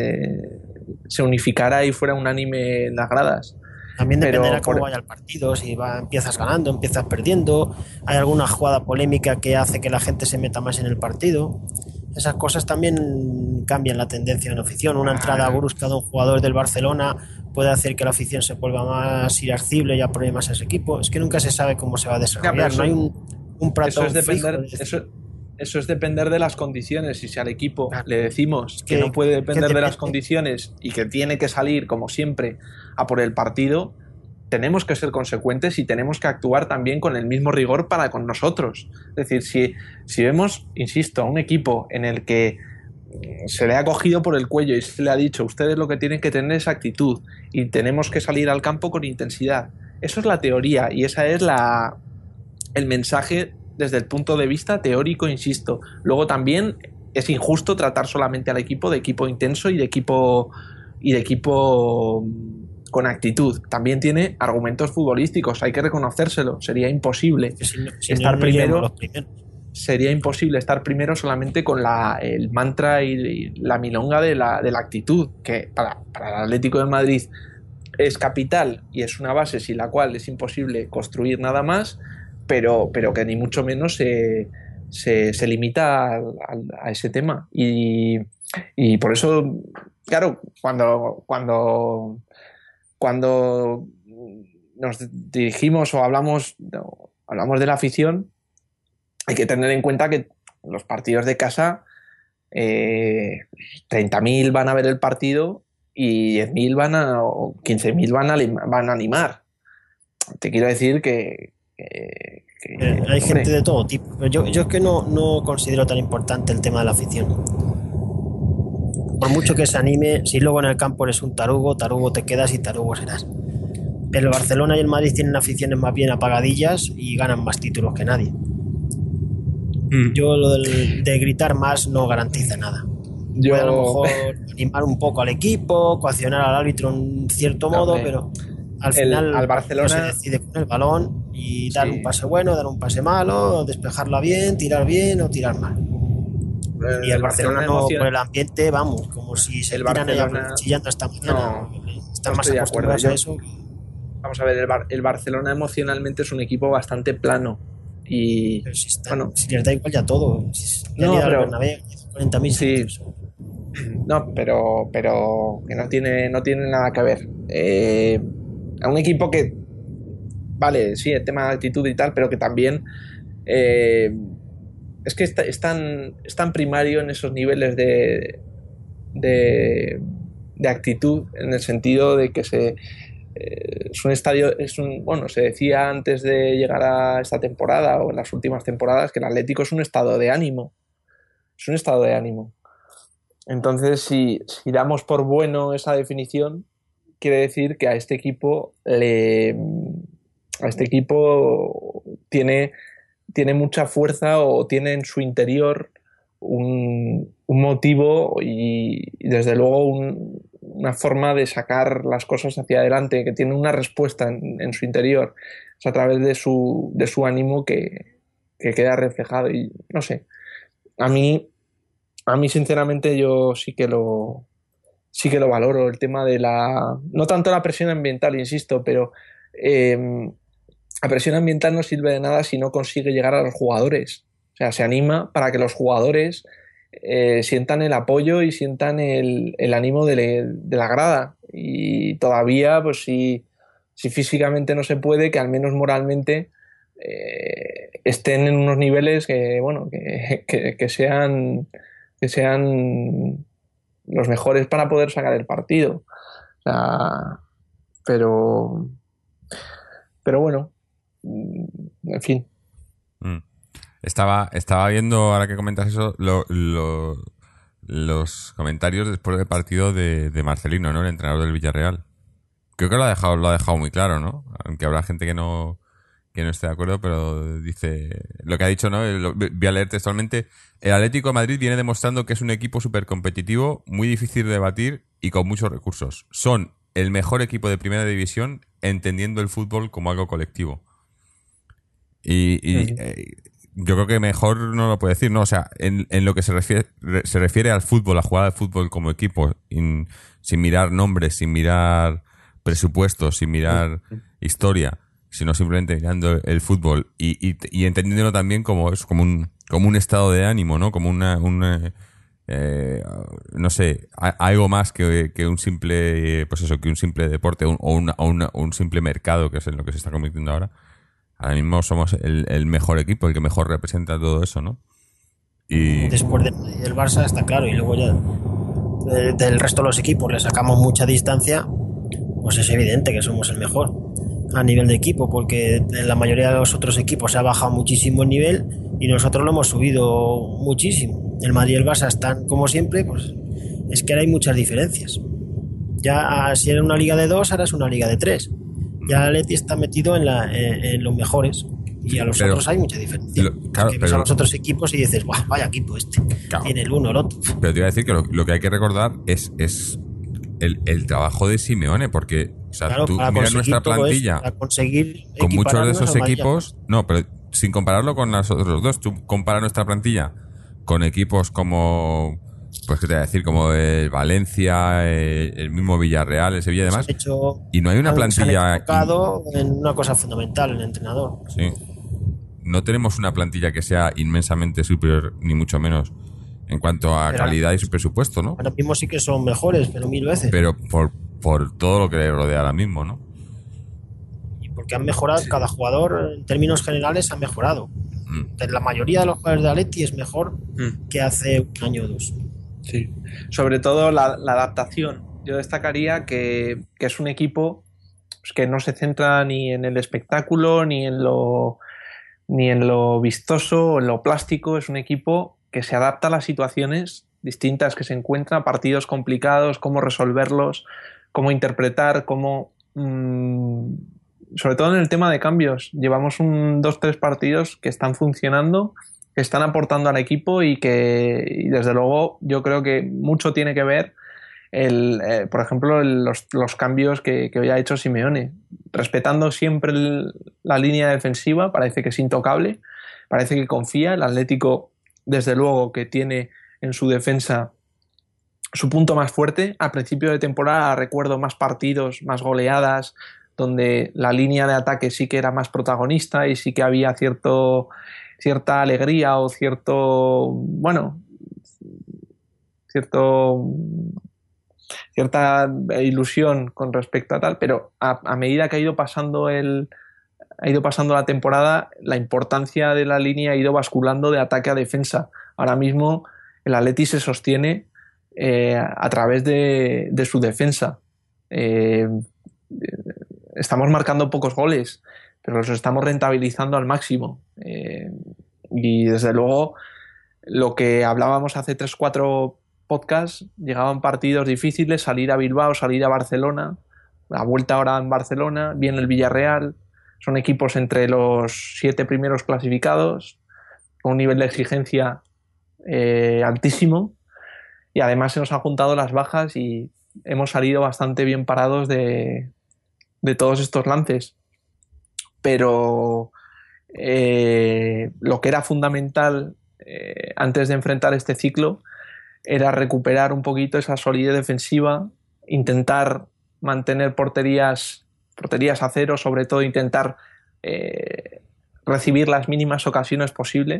se, se unificara y fuera unánime en las gradas. También Pero dependerá cómo por- vaya el partido, si va, empiezas ganando, empiezas perdiendo, hay alguna jugada polémica que hace que la gente se meta más en el partido. Esas cosas también cambian la tendencia en la afición. Una entrada brusca de un jugador del Barcelona puede hacer que la afición se vuelva más irascible y apoye más a ese equipo. Es que nunca se sabe cómo se va a desarrollar. eso- No hay un, un Eso patrón es depender, fijo de decir, eso, eso es depender de las condiciones. Y si al equipo Claro. le decimos que, que- no puede que depender de depende. las condiciones y que tiene que salir, como siempre, a por el partido, tenemos que ser consecuentes y tenemos que actuar también con el mismo rigor para con nosotros. Es decir, si, si vemos, insisto, a un equipo en el que se le ha cogido por el cuello y se le ha dicho, ustedes lo que tienen que tener es actitud y tenemos que salir al campo con intensidad. Eso es la teoría y esa es la, el mensaje desde el punto de vista teórico, insisto. Luego también es injusto tratar solamente al equipo de equipo intenso y de equipo y de equipo con actitud. También tiene argumentos futbolísticos, hay que reconocérselo. Sería imposible que si no, si estar no, no iremos primero. los primeros. Sería imposible estar primero solamente con la, el mantra y, y la milonga de la, de la actitud, que para, para el Atlético de Madrid es capital y es una base sin la cual es imposible construir nada más, pero, pero que ni mucho menos se, se, se limita a, a, a ese tema. Y, y por eso, claro, cuando, cuando, cuando nos dirigimos o hablamos, no, hablamos de la afición, hay que tener en cuenta que los partidos de casa, eh, treinta mil van a ver el partido y diez mil van a, o quince mil van a, van a animar. Te quiero decir que... que, que Eh, hay hombre, gente de todo tipo. Pero yo, yo es que no, no considero tan importante el tema de la afición. Por mucho que se anime, si luego en el campo eres un tarugo, tarugo te quedas y tarugo serás. El Barcelona y el Madrid tienen aficiones más bien apagadillas y ganan más títulos que nadie. Yo lo del, de gritar más no garantiza nada. Yo- Puede a lo mejor animar un poco al equipo, coaccionar al árbitro en cierto No, modo, hombre. pero al El- final al Barcelona- no se decide con el balón y dar Sí. un pase bueno, dar un pase malo, despejarla bien, tirar bien o tirar mal. Y el Barcelona no, emociona- por el ambiente, vamos, como si se El tiran ahí Barcelona- chillando esta mañana. No, Están no más estoy de acostumbrados acuerdo. a Yo- eso. Vamos a ver, el, Bar- el Barcelona emocionalmente es un equipo bastante plano. Y Pero si, está, bueno, si les da igual ya todo. Si ya No, han ido al pero- Bernabéu, cuarenta mil Sí. sitios. no, pero, pero que no tiene, no tiene nada que ver. Eh, a un equipo que, vale, sí, el tema de actitud y tal, pero que también eh, es que está- es, tan, es tan primario en esos niveles de, de, de actitud, en el sentido de que se eh, es un estadio, es un, bueno, se decía antes de llegar a esta temporada o en las últimas temporadas que el Atlético es un estado de ánimo. Es un estado de ánimo. Entonces, si, si damos por bueno esa definición, quiere decir que a este equipo le, a este equipo tiene, tiene mucha fuerza o tiene en su interior un, un motivo y, y desde luego un, una forma de sacar las cosas hacia adelante, que tiene una respuesta en, en su interior. es a través de su, de su ánimo que, que queda reflejado. Y no sé, a mí, a mí sinceramente yo sí que lo, sí que lo valoro, el tema de la, no tanto la presión ambiental, insisto, pero eh, la presión ambiental no sirve de nada si no consigue llegar a los jugadores. O sea, se anima para que los jugadores eh, sientan el apoyo y sientan el, el ánimo de, le, de la grada. Y todavía, pues si, si físicamente no se puede, que al menos moralmente eh, estén en unos niveles que, bueno, que, que, que sean, que sean los mejores para poder sacar el partido. O sea, pero, pero bueno, en fin. Mm. Estaba, estaba viendo, ahora que comentas eso, lo, lo, los comentarios después del partido de, de Marcelino, ¿no? El entrenador del Villarreal. Creo que lo ha dejado, lo ha dejado muy claro, ¿no? Aunque habrá gente que no, que no esté de acuerdo, pero dice lo que ha dicho, ¿no? Lo, voy a leer textualmente. El Atlético de Madrid viene demostrando que es un equipo súper competitivo, muy difícil de batir y con muchos recursos. Son el mejor equipo de primera división entendiendo el fútbol como algo colectivo. Y, y eh, yo creo que mejor no lo puedo decir, ¿no? O sea, en, en lo que se refiere, se refiere al fútbol, a jugar al fútbol como equipo, in, sin mirar nombres, sin mirar presupuestos, sin mirar historia, sino simplemente mirando el fútbol y, y, y entendiéndolo también como es como un como un estado de ánimo, ¿no? Como una, una eh, no sé, a, algo más que, que un simple, pues eso, que un simple deporte un, o, una, o, una, o un simple mercado, que es en lo que se está convirtiendo ahora. Ahora mismo somos el, el mejor equipo, el que mejor representa todo eso, ¿no? Y después del de Barça está claro, y luego ya de, del resto de los equipos le sacamos mucha distancia, pues es evidente que somos el mejor a nivel de equipo, porque en la mayoría de los otros equipos se ha bajado muchísimo el nivel y nosotros lo hemos subido muchísimo. El Madrid y el Barça están como siempre, pues es que ahora hay muchas diferencias. Ya si era una liga de dos, ahora es una liga de tres. Ya el Atleti está metido en, la, en, en los mejores y a los pero, otros hay mucha diferencia. Lo, claro, que ves a los otros equipos y dices, ¡buah, vaya equipo este! Claro. Tiene el uno, el otro. Pero te iba a decir que lo, lo que hay que recordar es, es el, el trabajo de Simeone, porque o sea, claro, tú miras nuestra plantilla para conseguir con muchos de esos equipos, no, pero sin compararlo con los otros dos, tú comparas nuestra plantilla con equipos como, pues qué te voy a decir, como el Valencia, el, el mismo Villarreal, el Sevilla y demás, hecho, y no hay una plantilla... Se han enfocado en una cosa fundamental, el entrenador. Sí. No tenemos una plantilla que sea inmensamente superior, ni mucho menos, en cuanto a pero, calidad y su presupuesto, ¿no? Ahora mismo sí que son mejores, pero mil veces. Pero por, por todo lo que le rodea ahora mismo, ¿no? Y porque han mejorado, sí. Cada jugador en términos generales ha mejorado. Mm. La mayoría de los jugadores de Atleti es mejor mm. que hace un año o dos. Sí, sobre todo la, la adaptación. Yo destacaría que, que es un equipo pues, que no se centra ni en el espectáculo, ni en lo, ni en lo vistoso, o en lo plástico. Es un equipo que se adapta a las situaciones distintas que se encuentran, partidos complicados, cómo resolverlos, cómo interpretar, cómo... Mmm, sobre todo en el tema de cambios. Llevamos un dos tres partidos que están funcionando, que están aportando al equipo y que, y desde luego, yo creo que mucho tiene que ver, el, eh, por ejemplo, el, los, los cambios que, que hoy ha hecho Simeone. Respetando siempre el, la línea defensiva, parece que es intocable, parece que confía. El Atlético, desde luego, que tiene en su defensa su punto más fuerte. Al principio de temporada recuerdo más partidos, más goleadas, donde la línea de ataque sí que era más protagonista y sí que había cierto... cierta alegría o cierto, bueno, cierto, cierta ilusión con respecto a tal, pero a, a medida que ha ido pasando el, ha ido pasando la temporada, la importancia de la línea ha ido basculando de ataque a defensa. Ahora mismo el Atleti se sostiene eh, a través de, de su defensa. Eh, estamos marcando pocos goles, pero los estamos rentabilizando al máximo. Eh, y desde luego, lo que hablábamos hace tres cuatro podcasts, llegaban partidos difíciles, salir a Bilbao, salir a Barcelona, la vuelta ahora en Barcelona, viene el Villarreal, son equipos entre los siete primeros clasificados, con un nivel de exigencia eh, altísimo, y además se nos han juntado las bajas y hemos salido bastante bien parados de, de todos estos lances. pero eh, lo que era fundamental eh, antes de enfrentar este ciclo era recuperar un poquito esa solidez defensiva, intentar mantener porterías, porterías a cero, sobre todo intentar eh, recibir las mínimas ocasiones posibles.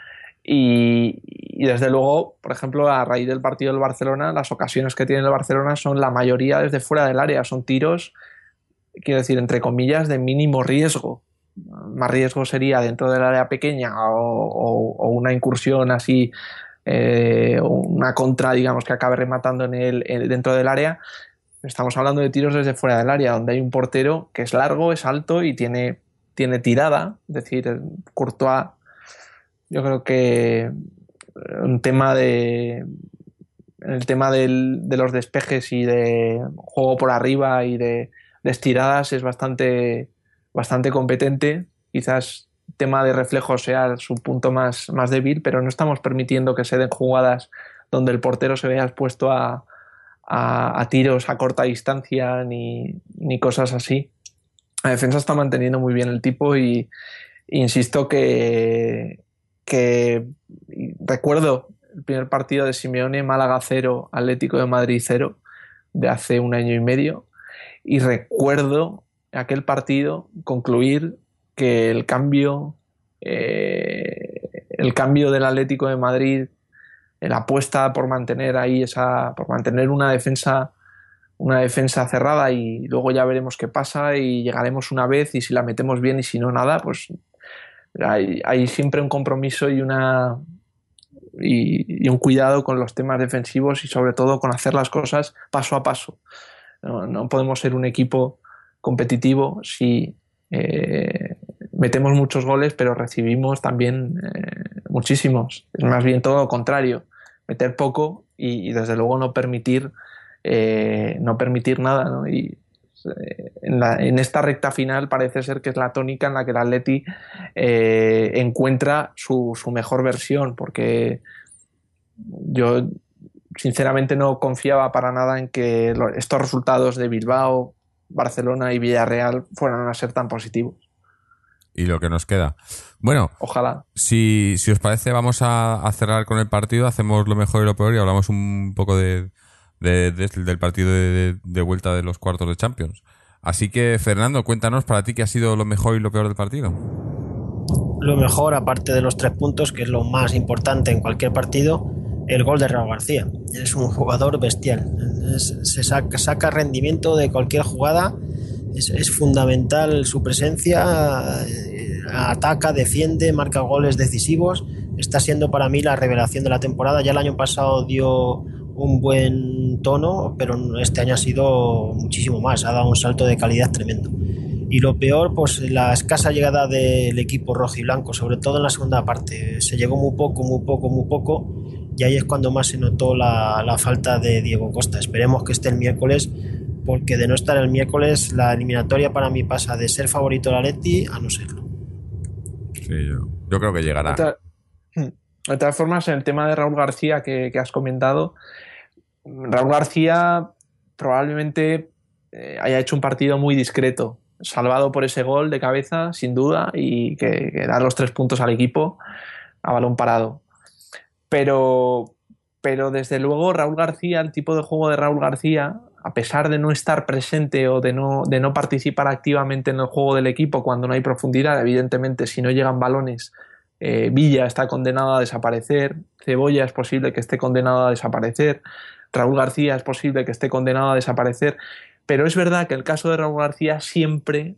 Y, y desde luego, por ejemplo, a raíz del partido del Barcelona, las ocasiones que tiene el Barcelona son la mayoría desde fuera del área, son tiros, quiero decir, entre comillas, de mínimo riesgo. Más riesgo sería dentro del área pequeña o, o, o una incursión así, eh, una contra, digamos, que acabe rematando en el, en, dentro del área. Estamos hablando de tiros desde fuera del área, donde hay un portero que es largo, es alto y tiene, tiene tirada, es decir, Courtois. Yo creo que un tema de el tema del, de los despejes y de juego por arriba y de, de estiradas es bastante, bastante competente. Quizás el tema de reflejos sea su punto más, más débil, pero no estamos permitiendo que se den jugadas donde el portero se vea expuesto a, a, a tiros a corta distancia ni, ni cosas así. La defensa está manteniendo muy bien el tipo y insisto que, que recuerdo el primer partido de Simeone, Málaga cero, Atlético de Madrid cero, de hace un año y medio, y recuerdo aquel partido concluir que el cambio eh, el cambio del Atlético de Madrid, la apuesta por mantener ahí esa, por mantener una defensa una defensa cerrada y luego ya veremos qué pasa y llegaremos una vez y si la metemos bien y si no nada, pues hay, hay siempre un compromiso y una y, y un cuidado con los temas defensivos y sobre todo con hacer las cosas paso a paso. No, no podemos ser un equipo competitivo si eh, metemos muchos goles pero recibimos también eh, muchísimos. Es más bien todo lo contrario, meter poco y, y desde luego no permitir eh, no permitir nada, ¿no? Y eh, en, la, en esta recta final parece ser que es la tónica en la que el Atleti eh, encuentra su, su mejor versión, porque yo sinceramente no confiaba para nada en que estos resultados de Bilbao, Barcelona y Villarreal fueran a ser tan positivos. Y lo que nos queda. Bueno, ojalá. Si, si os parece, vamos a, a cerrar con el partido, hacemos lo mejor y lo peor y hablamos un poco de, de, de del partido de, de vuelta de los cuartos de Champions. Así que, Fernando, cuéntanos para ti qué ha sido lo mejor y lo peor del partido. Lo mejor, aparte de los tres puntos, que es lo más importante en cualquier partido, el gol de Raúl García. Es un jugador bestial. Es, se saca, saca rendimiento de cualquier jugada. Es, es fundamental su presencia. Eh, ataca, defiende, marca goles decisivos. Está siendo para mí la revelación de la temporada. Ya el año pasado dio un buen tono, pero este año ha sido muchísimo más. Ha dado un salto de calidad tremendo. Y lo peor, pues la escasa llegada del equipo rojiblanco, sobre todo en la segunda parte. Se llegó muy poco, muy poco, muy poco, y ahí es cuando más se notó la, la falta de Diego Costa. Esperemos que esté el miércoles, porque de no estar el miércoles, la eliminatoria para mí pasa de ser favorito del Atleti a no serlo. Sí, yo, yo creo que llegará. De, de todas formas, en el tema de Raúl García que, que has comentado, Raúl García probablemente eh, haya hecho un partido muy discreto, salvado por ese gol de cabeza, sin duda, y que, que da los tres puntos al equipo a balón parado. Pero, pero desde luego Raúl García, el tipo de juego de Raúl García, a pesar de no estar presente o de no, de no participar activamente en el juego del equipo cuando no hay profundidad, evidentemente si no llegan balones, eh, Villa está condenado a desaparecer, Cebolla es posible que esté condenado a desaparecer, Raúl García es posible que esté condenado a desaparecer. Pero es verdad que el caso de Raúl García siempre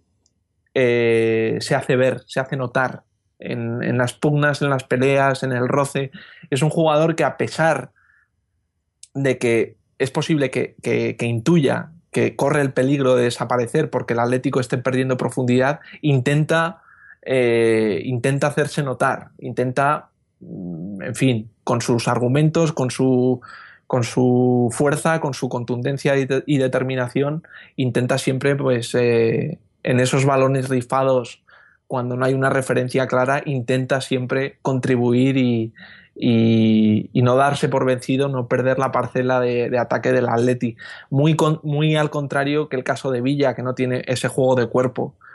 eh, se hace ver, se hace notar en, en las pugnas, en las peleas, en el roce. Es un jugador que a pesar de que es posible que, que, que intuya que corre el peligro de desaparecer porque el Atlético esté perdiendo profundidad, intenta, eh, intenta hacerse notar, intenta, en fin, con sus argumentos, con su... con su fuerza, con su contundencia y, de, y determinación, intenta siempre, pues, eh, en esos balones rifados, cuando no hay una referencia clara, intenta siempre contribuir y, y, y no darse por vencido, no perder la parcela de, de ataque del Atleti. Muy, con, muy al contrario que el caso de Villa, que no tiene ese juego de cuerpo.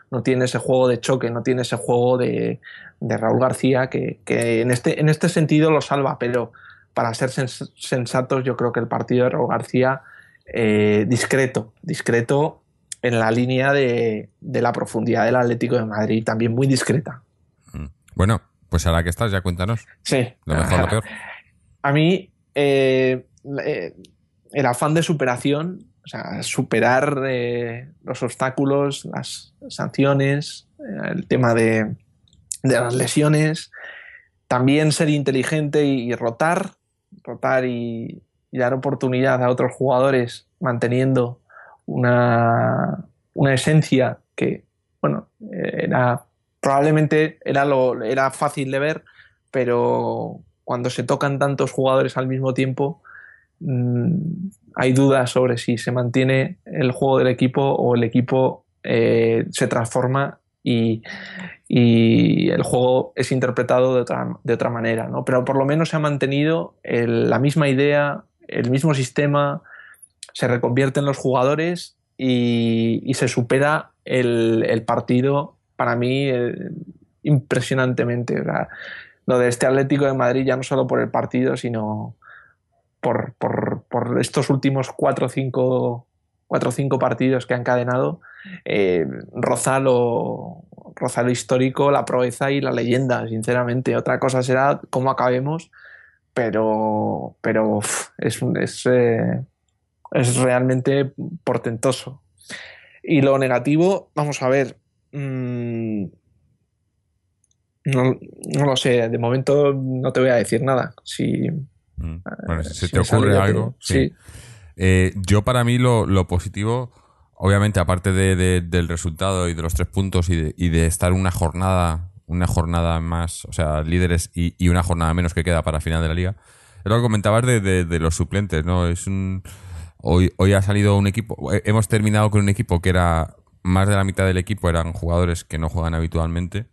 no tiene ese juego de choque, no tiene ese juego de, de Raúl García que, que en, este, en este sentido lo salva, pero para ser sens- sensatos yo creo que el partido de Raúl García eh, discreto, discreto en la línea de, de la profundidad del Atlético de Madrid, también muy discreta. Bueno, pues ahora que estás, ya cuéntanos. Sí. Lo mejor, lo peor. A mí, eh, eh, el afán de superación, o sea, superar eh, los obstáculos, las sanciones, eh, el tema de, de las lesiones, también ser inteligente y, y rotar, rotar y, y dar oportunidad a otros jugadores manteniendo una, una esencia que, bueno, era probablemente era, lo, era fácil de ver, pero cuando se tocan tantos jugadores al mismo tiempo, mmm, hay dudas sobre si se mantiene el juego del equipo o el equipo eh, se transforma y, y el juego es interpretado de otra, de otra manera, ¿no? Pero por lo menos se ha mantenido el, la misma idea, el mismo sistema, se reconvierten los jugadores y, y se supera el, el partido, para mí, eh, impresionantemente. O sea, lo de este Atlético de Madrid, ya no solo por el partido, sino por, por, por estos últimos cuatro o cinco, cuatro o cinco partidos que han encadenado, eh, roza lo, roza lo histórico, la proeza y la leyenda, sinceramente. Otra cosa será cómo acabemos, pero, pero uf, es, es, eh, es realmente portentoso. Y lo negativo, vamos a ver, mmm, no, no lo sé, de momento no te voy a decir nada. Si, mm. Bueno, si se si te ocurre sale, algo, sí. sí. Eh, yo para mí lo, lo positivo, obviamente aparte de, de, del resultado y de los tres puntos y de, y de estar una jornada, una jornada más, o sea, líderes y, y una jornada menos que queda para final de la liga, es lo que comentabas de, de, de los suplentes, ¿no? Es un hoy, hoy ha salido un equipo, hemos terminado con un equipo que era más de la mitad del equipo eran jugadores que no juegan habitualmente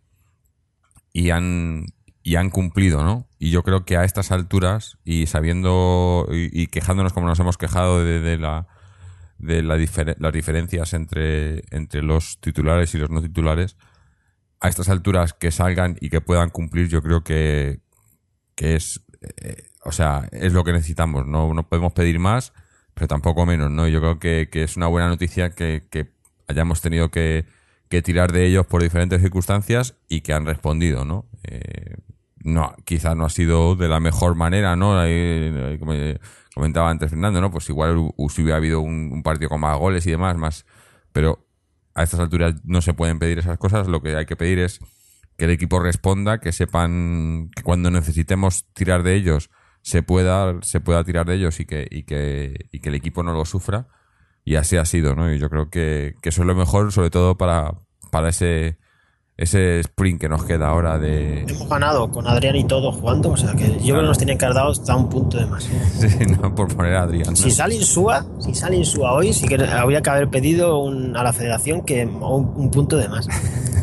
y han y han cumplido, ¿no? Y yo creo que a estas alturas y sabiendo y, y quejándonos como nos hemos quejado de, de la de la difer- las diferencias entre entre los titulares y los no titulares, a estas alturas que salgan y que puedan cumplir, yo creo que que es eh, o sea, es lo que necesitamos. No, no podemos pedir más, pero tampoco menos, ¿no? Yo creo que, que es una buena noticia que, que hayamos tenido que, que tirar de ellos por diferentes circunstancias y que han respondido, ¿no? Eh, no, quizás no ha sido de la mejor manera, ¿no? Ahí, como comentaba antes Fernando, ¿no? Pues igual si hubiera habido un, un partido con más goles y demás, más, pero a estas alturas no se pueden pedir esas cosas. Lo que hay que pedir es que el equipo responda, que sepan que cuando necesitemos tirar de ellos se pueda se pueda tirar de ellos y que y que y que el equipo no lo sufra, y así ha sido, ¿no? Y yo creo que, que eso es lo mejor, sobre todo para para ese ese sprint que nos queda ahora de... Hemos ganado con Adrián y todo jugando, o sea que yo creo que nos tienen que haber dado hasta un punto de más. Sí, no, por poner a Adrián, ¿no? Si sale Insúa, si sale Insúa hoy, sí que habría que haber pedido un, a la federación que un, un punto de más.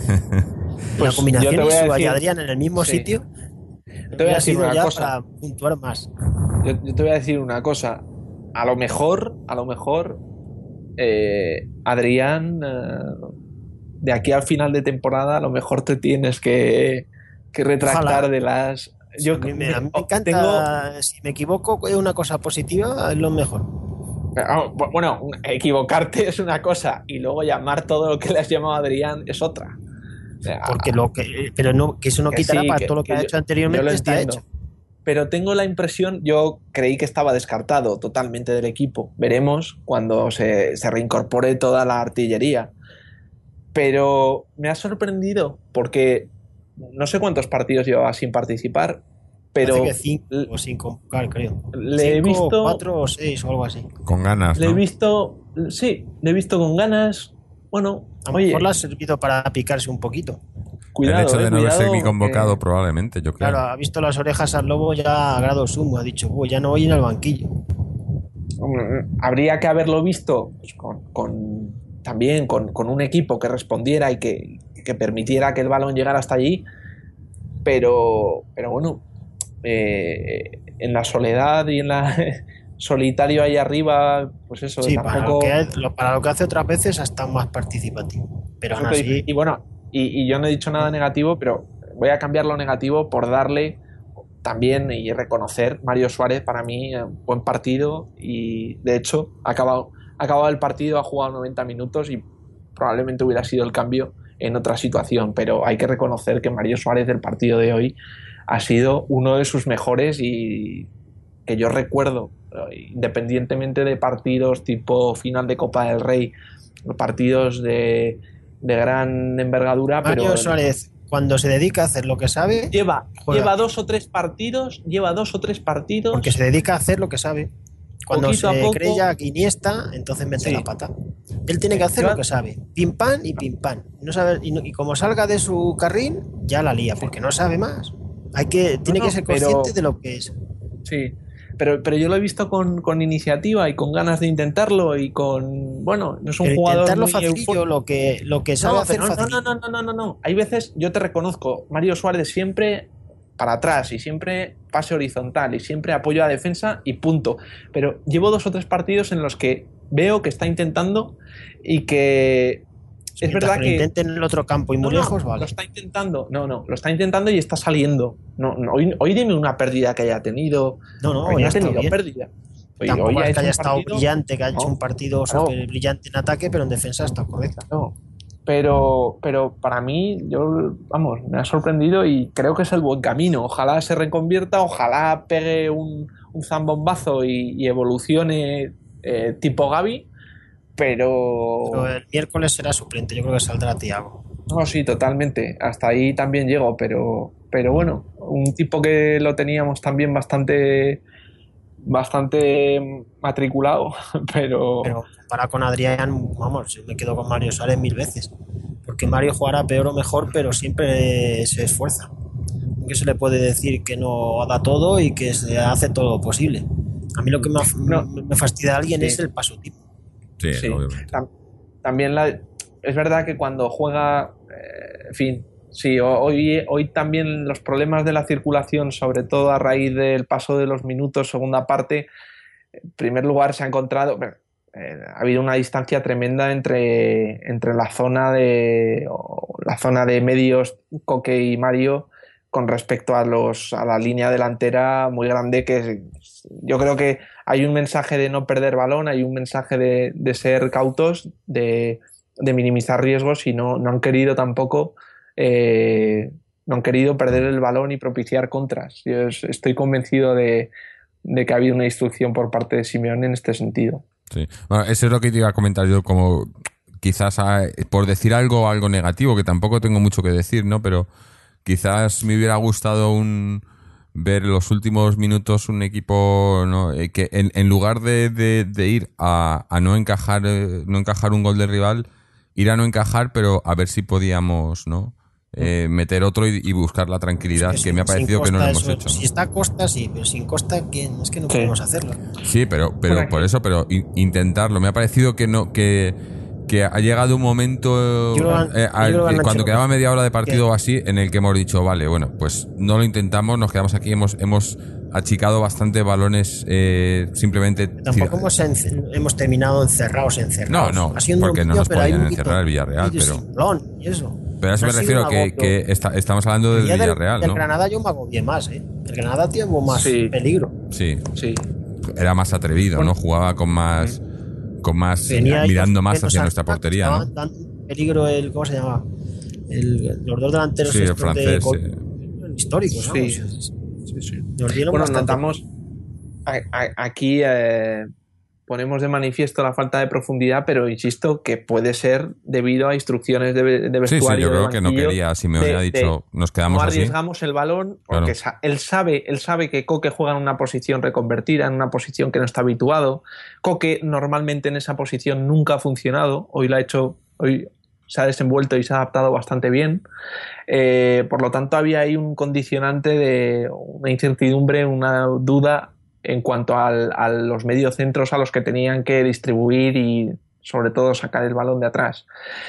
Pues la combinación Insúa decir, y Adrián en el mismo sí. sitio te voy a decir una ya cosa para puntuar más. Yo, yo te voy a decir una cosa. A lo mejor, a lo mejor eh, Adrián, eh, de aquí al final de temporada, a lo mejor te tienes que, que retractar Ojalá. de las... Yo, a mí me, a mí me encanta, tengo... si me equivoco, es una cosa positiva, es lo mejor. Bueno, equivocarte es una cosa y luego llamar todo lo que le has llamado a Adrián es otra. O sea, porque lo que, pero no, que eso no que quitará sí, para que, todo lo que, que ha yo, hecho anteriormente está hecho. Pero tengo la impresión, yo creí que estaba descartado totalmente del equipo. Veremos cuando se, se reincorpore toda la artillería. Pero me ha sorprendido porque no sé cuántos partidos llevaba sin participar, pero Parece que cinco o sin convocar, creo. Le cinco, he visto cuatro o seis o algo así. Con ganas, Le ¿no? he visto, sí, le he visto con ganas. Bueno, a lo oye, mejor le ha servido para picarse un poquito. Cuidado, el hecho de eh, no haber cuidado, sido convocado, que... probablemente, yo creo. Claro, ha visto las orejas al lobo ya a grado sumo. Ha dicho, ya no voy en el banquillo. Habría que haberlo visto pues, con, con, también con, con un equipo que respondiera y que, que permitiera que el balón llegara hasta allí. Pero, pero bueno, eh, en la soledad y en la solitario ahí arriba, pues eso, Sí, tampoco... para lo, que, lo, para lo que hace otras veces ha estado más participativo. Pero aún así... Y bueno, y, y yo no he dicho nada negativo, pero voy a cambiar lo negativo por darle también y reconocer Mario Suárez, para mí, un buen partido, y de hecho ha acabado, ha acabado el partido, ha jugado noventa minutos y probablemente hubiera sido el cambio en otra situación, pero hay que reconocer que Mario Suárez del partido de hoy ha sido uno de sus mejores y que yo recuerdo, independientemente de partidos tipo final de Copa del Rey, partidos de, de gran envergadura. Mario pero Suárez, cuando se dedica a hacer lo que sabe, lleva, juega. lleva dos o tres partidos, lleva dos o tres partidos. Porque se dedica a hacer lo que sabe. Cuando Poquito se a poco, cree ya Iniesta, entonces mete sí. la pata. Él tiene que hacer Lleva, lo que sabe. Pim pam y pim pam. No sabe, y, no, y como salga de su carril, ya la lía, porque no sabe más. Hay que, tiene no, no, que ser consciente pero, de lo que es. Sí, pero, pero yo lo he visto con, con iniciativa y con ganas de intentarlo y con, bueno, no es un pero jugador intentarlo muy facilillo, lo que, lo que sabe no, hacer pero no, facilillo. no, no, no, no, no, no. Hay veces, yo te reconozco, Mario Suárez siempre para atrás y siempre pase horizontal y siempre apoyo a defensa y punto. Pero llevo dos o tres partidos en los que veo que está intentando y que Si es verdad que que intenten en el otro campo y muy no, lejos, no, vale. lo está intentando, no, no, lo está intentando y está saliendo. No, no, hoy, hoy dime una pérdida que haya tenido. No, no, hoy hoy no ha ha tenido estado bien. pérdida. Hoy, Tampoco hoy ha es hecho que haya un estado partido, brillante, que ha hecho no, un partido claro, súper brillante en ataque, pero en defensa está correcta. no. Pero, pero para mí, yo, vamos, me ha sorprendido y creo que es el buen camino. Ojalá se reconvierta, ojalá pegue un, un zambombazo y, y evolucione eh, tipo Gavi, pero... Pero el miércoles será suplente, yo creo que saldrá Thiago. No, sí, totalmente. Hasta ahí también llego, pero, pero bueno, un tipo que lo teníamos también bastante, bastante matriculado, pero... Pero comparado con Adrián, vamos, yo me quedo con Mario Suárez mil veces. Porque Mario jugará peor o mejor, pero siempre se esfuerza. Aunque se le puede decir que no da todo y que se hace todo lo posible. A mí lo que me, No. me fastidia a alguien Sí. es el paso tipo. Sí, Sí. obviamente. Tam- También la, es verdad que cuando juega, eh, en fin, sí, hoy, hoy también los problemas de la circulación, sobre todo a raíz del paso de los minutos, segunda parte, en primer lugar se ha encontrado, bueno, eh, ha habido una distancia tremenda entre, entre la zona de o la zona de medios Coque y Mario con respecto a los a la línea delantera muy grande, que yo creo que hay un mensaje de no perder balón, hay un mensaje de, de ser cautos, de, de minimizar riesgos y no, no han querido tampoco eh, no han querido perder el balón y propiciar contras. Yo estoy convencido de, de que ha habido una instrucción por parte de Simeone en este sentido. Sí. Bueno, eso es lo que te iba a comentar yo, como quizás a, por decir algo algo negativo, que tampoco tengo mucho que decir, ¿no? Pero quizás me hubiera gustado un ver los últimos minutos un equipo, ¿no? Eh, que en, en lugar de, de, de ir a, a no encajar eh, no encajar un gol del rival, ir a no encajar, pero a ver si podíamos, ¿no? Eh, meter otro y, y buscar la tranquilidad, Es que me ha parecido Costa, que no lo hemos eso, hecho, ¿no? Si está Costa, sí, pero sin Costa, ¿quién? Es que no Sí. podemos hacerlo. Sí, pero, pero Bueno, por eso, pero in- intentarlo. Me ha parecido que no, que, que ha llegado un momento Yo creo que- eh, al- yo creo que han que cuando hecho- quedaba media hora de partido que- o así, en el que hemos dicho, vale, bueno, pues no lo intentamos, nos quedamos aquí, hemos, hemos achicado bastante balones, eh, simplemente. Tampoco hemos, ence- hemos terminado encerrados, encerrados. No, no, Ha sido un porque no dominio, nos pero hay podían un encerrar el Villarreal, y pero- sin balón, y eso. Pero a eso No me ha sido refiero un que, agobio. que está- estamos hablando del El día del, Villarreal, del ¿no? Granada yo me agobié más, ¿eh? El Granada tuvo más Sí. peligro. Sí, Sí. era más atrevido, Bueno. ¿no? Jugaba con más, con más, Tenía ahí mirando dos más menos hacia nuestra ataques, portería, ¿no? estaban dando peligro el, ¿cómo se llama? El, los dos delanteros Sí, el estos francés, de, sí. históricos, ¿no? Sí. Sí, sí. Nos dieron Bueno, bastante. notamos a- a- aquí eh, ponemos de manifiesto la falta de profundidad, pero insisto que puede ser debido a instrucciones de, de Sí, vestuario. sí, yo de creo que no banquillo, quería, Simeone de- ha dicho, nos quedamos no así. arriesgamos el balón Claro. porque sa- él sabe, él sabe que Coque juega en una posición reconvertida, en una posición que no está habituado. Coque normalmente en esa posición nunca ha funcionado, hoy lo ha hecho, hoy se ha desenvuelto y se ha adaptado bastante bien. Eh, por lo tanto, había ahí un condicionante de una incertidumbre, una duda en cuanto al, a los mediocentros a los que tenían que distribuir y sobre todo sacar el balón de atrás.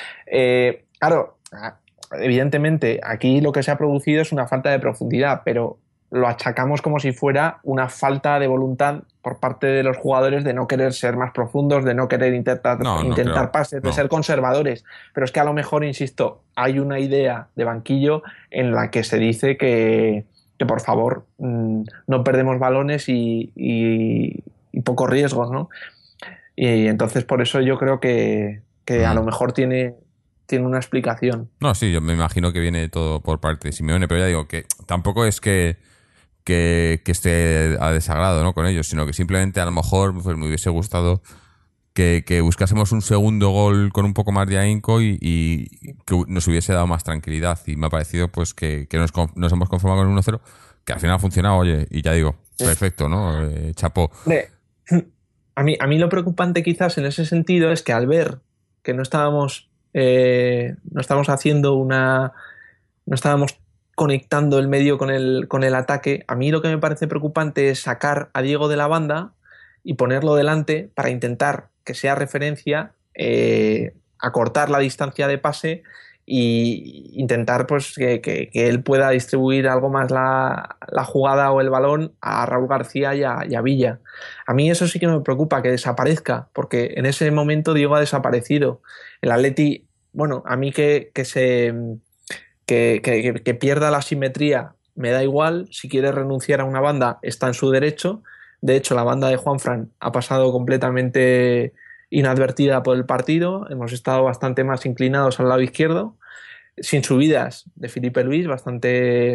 Eh, claro, evidentemente aquí lo que se ha producido es una falta de profundidad, pero lo achacamos como si fuera una falta de voluntad por parte de los jugadores de no querer ser más profundos, de no querer intentar, No, no intentar creo. pases, de No. ser conservadores. Pero es que a lo mejor, insisto, hay una idea de banquillo en la que se dice que, que por favor, mmm, no perdemos balones y, y, y pocos riesgos, ¿no? Y entonces por eso yo creo que, que a lo mejor tiene, tiene una explicación. No, sí, yo me imagino que viene todo por parte de Simeone, pero ya digo que tampoco es que, que, que esté a desagrado, ¿no?, con ellos, sino que simplemente a lo mejor pues, me hubiese gustado que, que buscásemos un segundo gol con un poco más de ahínco y, y que nos hubiese dado más tranquilidad. Y me ha parecido pues que, que nos, nos hemos conformado con el uno cero, que al final ha funcionado, oye, y ya digo, Sí. perfecto, ¿no? Eh, chapó. Hombre, A mí, a mí lo preocupante quizás en ese sentido es que al ver que no estábamos, eh, no estábamos haciendo una... no estábamos conectando el medio con el, con el ataque, a mí lo que me parece preocupante es sacar a Diego de la banda y ponerlo delante para intentar que sea referencia, eh, acortar la distancia de pase e intentar pues que, que, que él pueda distribuir algo más la, la jugada o el balón a Raúl García y a, y a Villa. A mí eso sí que me preocupa, que desaparezca, porque en ese momento Diego ha desaparecido. El Atleti, bueno, a mí que, que se... Que, que, que pierda la simetría me da igual. Si quiere renunciar a una banda está en su derecho. De hecho, la banda de Juanfran ha pasado completamente inadvertida por el partido. Hemos estado bastante más inclinados al lado izquierdo, sin subidas de Filipe Luis, bastante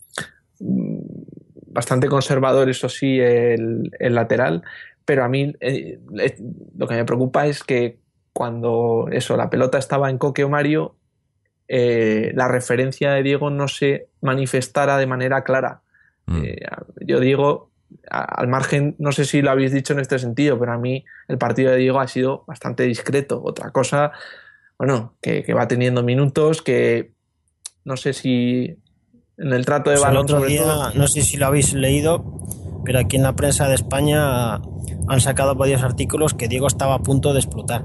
bastante conservador, eso sí, el, el lateral. Pero a mí eh, lo que me preocupa es que cuando eso, la pelota estaba en Coque o Mario, Eh, la referencia de Diego no se manifestara de manera clara. Mm. Eh, yo digo, a, al margen, no sé si lo habéis dicho en este sentido, pero a mí el partido de Diego ha sido bastante discreto. Otra cosa, bueno, que, que va teniendo minutos, que no sé si en el trato de pues balón el otro sobre día, todo... no sé si lo habéis leído, pero aquí en la prensa de España han sacado varios artículos que Diego estaba a punto de explotar,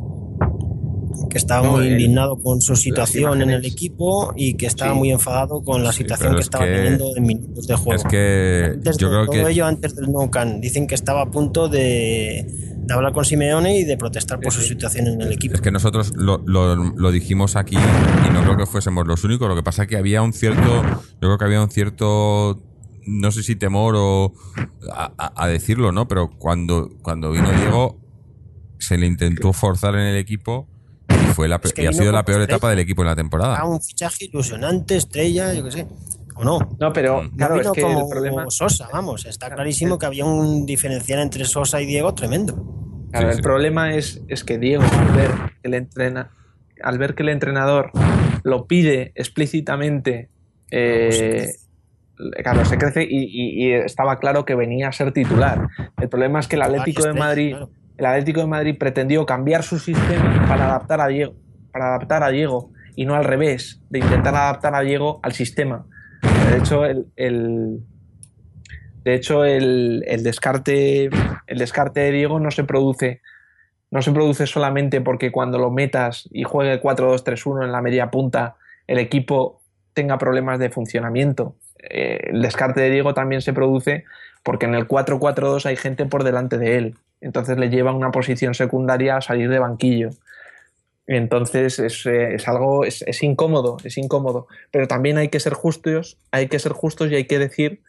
que estaba no, muy el, indignado con su situación en el equipo y que estaba sí. muy enfadado con la situación sí, que estaba que, teniendo en minutos de juego. Es que antes yo de, creo todo que... ello antes del Nou Camp. Dicen que estaba a punto de, de hablar con Simeone y de protestar por sí. su situación en el equipo. Es que nosotros lo, lo, lo dijimos aquí y no creo que fuésemos los únicos. Lo que pasa es que había un cierto... Yo creo que había un cierto... No sé si temor o... A, a, a decirlo, ¿no? Pero cuando, cuando vino Diego se le intentó forzar en el equipo... Y, fue la, es que y ha sido la peor estrella. etapa del equipo en la temporada. Ah, un fichaje ilusionante, estrella, yo qué sé. ¿O no? No, pero no claro, vino es que como el problema... Sosa, vamos. Está clarísimo que había un diferencial entre Sosa y Diego tremendo. Claro, sí, el sí. problema es, es que Diego, al ver que el entrena, al ver que el entrenador lo pide explícitamente, eh, claro, se crece y, y, y estaba claro que venía a ser titular. El problema es que el Atlético de Madrid... Claro. El Atlético de Madrid pretendió cambiar su sistema para adaptar a Diego, para adaptar a Diego y no al revés, de intentar adaptar a Diego al sistema. De hecho, el, el de hecho el, el descarte, el descarte de Diego no se produce, no se produce solamente porque cuando lo metas y juegue cuatro dos tres uno en la media punta, el equipo tenga problemas de funcionamiento. Eh, el descarte de Diego también se produce porque en el cuatro cuatro dos hay gente por delante de él. Entonces le lleva una posición secundaria a salir de banquillo. Entonces es, es algo, es, es incómodo, es incómodo. Pero también hay que ser justos, hay que ser justos y hay que decir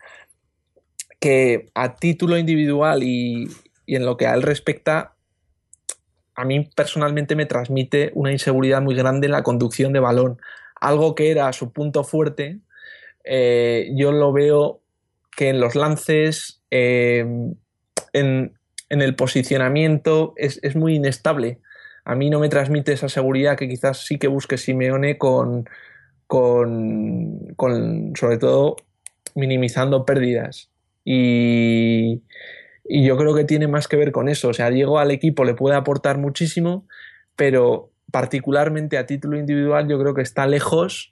que a título individual y, y en lo que a él respecta, a mí personalmente me transmite una inseguridad muy grande en la conducción de balón. Algo que era su punto fuerte, eh, yo lo veo que en los lances, eh, en en el posicionamiento es, es muy inestable. A mí no me transmite esa seguridad que quizás sí que busque Simeone con, con, con sobre todo minimizando pérdidas. Y, y yo creo que tiene más que ver con eso. O sea, Diego al equipo le puede aportar muchísimo, pero particularmente a título individual yo creo que está lejos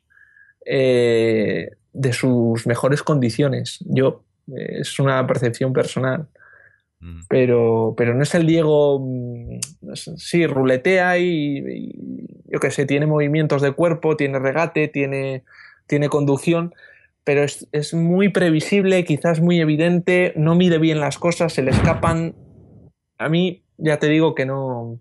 eh, de sus mejores condiciones. Yo, eh, es una percepción personal. Pero, pero no es el Diego, sí, ruletea y, y yo qué sé, tiene movimientos de cuerpo, tiene regate, tiene, tiene conducción, pero es, es muy previsible, quizás muy evidente, no mide bien las cosas, se le escapan. A mí, ya te digo que no...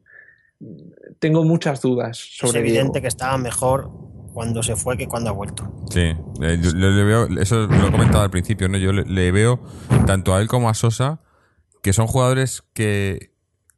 Tengo muchas dudas sobre Es evidente Diego. que estaba mejor cuando se fue que cuando ha vuelto. Sí, eh, yo le, le veo, eso lo he comentado al principio, ¿no? Yo le, le veo tanto a él como a Sosa, que son jugadores que,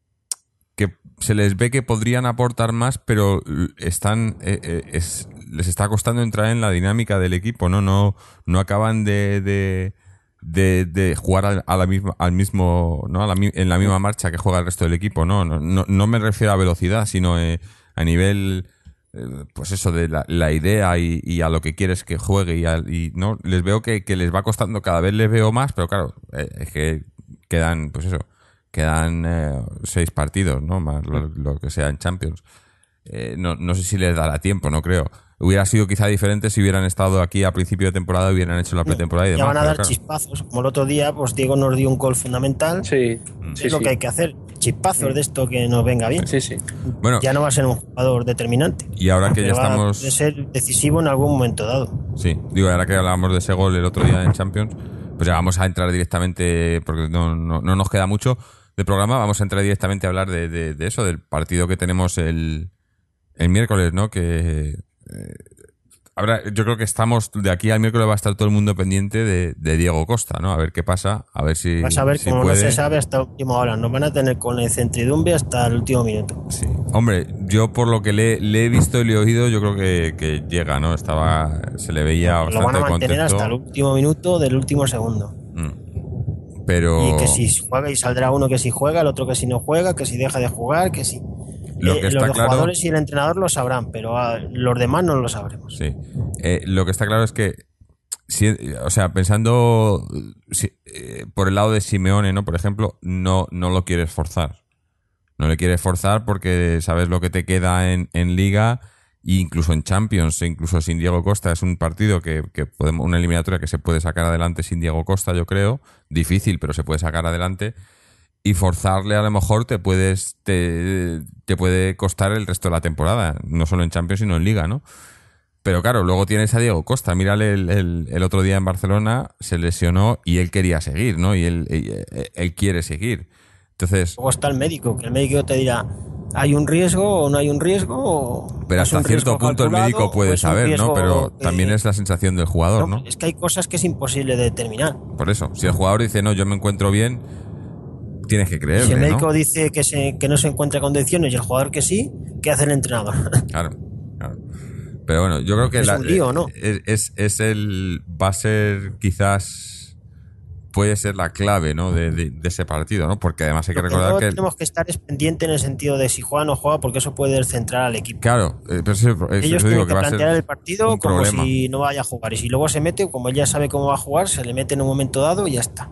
que se les ve que podrían aportar más, pero están eh, eh, es, les está costando entrar en la dinámica del equipo, ¿no? No, no acaban de, de, de, de jugar a, a la misma, al mismo, ¿no? A la, en la misma marcha que juega el resto del equipo, ¿no? No, no, no me refiero a velocidad, sino eh, a nivel, eh, pues eso, de la, la idea y, y a lo que quieres que juegue y, a, y no les veo que, que les va costando, cada vez les veo más, pero claro, eh, es que quedan, pues eso, quedan eh, seis partidos, ¿no? Más lo, lo que sea en Champions. Eh, no, no sé si les dará tiempo, no creo. Hubiera sido quizá diferente si hubieran estado aquí a principio de temporada, hubieran hecho la pretemporada y demás. Ya van a dar claro, chispazos. Como el otro día, pues Diego nos dio un gol fundamental. Sí, Es sí, lo sí. que hay que hacer. Chispazos de esto que nos venga bien. Sí, sí. Bueno, Ya no va a ser un jugador determinante. y ahora que ya pero va estamos... a ser decisivo en algún momento dado. Sí, digo, ahora que hablábamos de ese gol el otro día en Champions, pues ya vamos a entrar directamente, porque no, no, no nos queda mucho de programa, vamos a entrar directamente a hablar de, de, de eso, del partido que tenemos el, el miércoles, ¿no? Que eh, habrá, yo creo que estamos, de aquí al miércoles va a estar todo el mundo pendiente de, de Diego Costa, ¿no? A ver qué pasa, a ver si, Vas a ver si cómo puede. no se sabe hasta última hora. Nos van a tener con la incertidumbre hasta el último minuto. Sí. Hombre, yo por lo que le, le he visto y le he oído, yo creo que, que llega, ¿no? Estaba, se le veía Lo van bastante a mantener contento. hasta el último minuto del último segundo. Mm. Pero Y que si juega y saldrá uno que si juega, el otro que si no juega, que si deja de jugar, que si... Lo Eh, que está los claro- jugadores y el entrenador lo sabrán, pero ah, los demás no lo sabremos. Sí. Eh, lo que está claro es que, si, o sea, pensando si, eh, por el lado de Simeone, ¿no? Por ejemplo, no, no lo quieres forzar. No le quieres forzar porque sabes lo que te queda en, en Liga e incluso en Champions, e incluso sin Diego Costa. Es un partido que, que podemos, una eliminatoria que se puede sacar adelante sin Diego Costa, yo creo. Difícil, pero se puede sacar adelante. Y forzarle a lo mejor te puedes te, te puede costar el resto de la temporada, no solo en Champions sino en Liga, ¿no? Pero claro, luego tienes a Diego Costa. Mírale el, el, el otro día en Barcelona, se lesionó y él quería seguir, ¿no? Y él, él, él quiere seguir. Entonces, Luego está el médico, que el médico te dirá, ¿hay un riesgo o no hay un riesgo? O pero es hasta un cierto riesgo punto el calculado, médico o puede es un saber, ¿no? riesgo Pero que- también es la sensación del jugador, ¿no? Es que hay cosas que es imposible de determinar. Por eso, si el jugador dice, no, yo me encuentro bien, tienes que Si creerle, el médico ¿no? dice que, se, que no se encuentra en condiciones y el jugador que sí, ¿qué hace el entrenador? Claro, claro. Pero bueno, yo creo que Es la- un lío, ¿no? es, es, es el va a ser quizás puede ser la clave, ¿no? De, de, de ese partido, ¿no? Porque además hay que Lo que recordar no que tenemos que estar es pendiente en el sentido de si juega o no juega, porque eso puede descentrar al equipo. claro, eh, pero eso, eso Ellos digo tienen que que va a plantear ser el partido un como problema. si no vaya a jugar. Y si luego se mete, como él ya sabe cómo va a jugar, se le mete en un momento dado y ya está.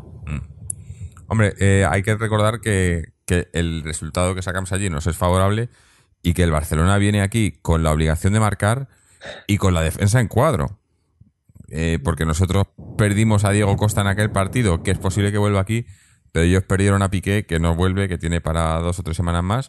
Hombre, eh, hay que recordar que, que el resultado que sacamos allí nos es favorable y que el Barcelona viene aquí con la obligación de marcar y con la defensa en cuadro. Eh, porque nosotros perdimos a Diego Costa en aquel partido, que es posible que vuelva aquí, pero ellos perdieron a Piqué, que no vuelve, que tiene para dos o tres semanas más,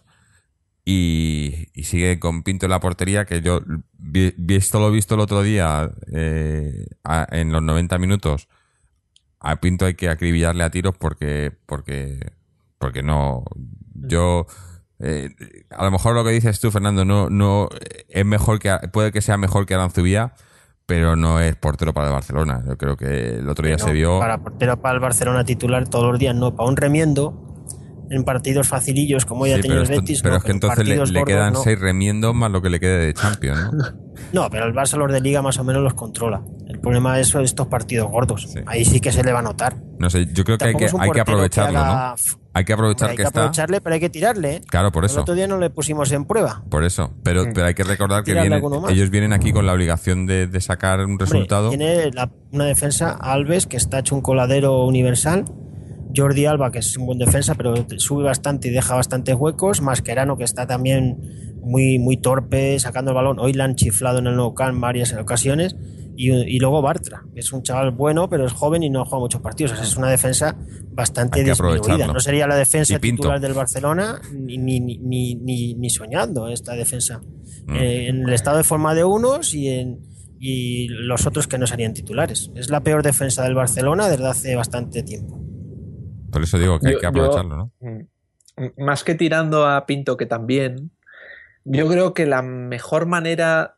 y, y sigue con Pinto en la portería, que yo, vi- visto lo visto el otro día, eh, a- en los noventa minutos, a Pinto hay que acribillarle a tiros porque porque porque no yo eh, a lo mejor lo que dices tú, Fernando, no no es mejor que puede que sea mejor que Aranzubía, pero no es portero para el Barcelona. Yo creo que el otro día No, se vio Para portero para el Barcelona titular todos los días, no. Para un remiendo, en partidos facilillos como ya sí, ha tenido pero, el esto- Betis. pero no, es que en entonces le, partidos le gordos, quedan no. seis remiendos más lo que le quede de Champions, ¿no? No, pero el Barça los de Liga más o menos los controla. El problema es estos partidos gordos. Sí. Ahí sí que se le va a notar. No sé, yo creo que hay Tampoco que es un hay que portero aprovecharlo, haga- ¿no? Hay que aprovechar Hay que, que está. aprovecharle, pero hay que tirarle. ¿eh? Claro, por eso. El otro día no le pusimos en prueba. Por eso, pero, Mm. pero hay que recordar que Tirarle vienen, alguno más. ellos vienen aquí con la obligación de, de sacar un Hombre, resultado. tiene la- una defensa, Alves, que está hecho un coladero universal. Jordi Alba, que es un buen defensa, pero sube bastante y deja bastantes huecos. Mascherano, que está también muy, muy torpe sacando el balón. Hoy la han chiflado en el Nou Camp en varias ocasiones. Y, y luego Bartra, que es un chaval bueno, pero es joven y no juega muchos partidos. O sea, es una defensa bastante Hay que disminuida. aprovecharlo. No sería la defensa Y Pinto. titular del Barcelona ni, ni, ni, ni, ni- ni soñando esta defensa. Mm. Eh, en el estado de forma de unos y en, y los otros que no serían titulares. Es la peor defensa del Barcelona desde hace bastante tiempo. Por eso digo que yo, hay que aprovecharlo, yo, ¿no? Más que tirando a Pinto, que también, yo creo que la mejor manera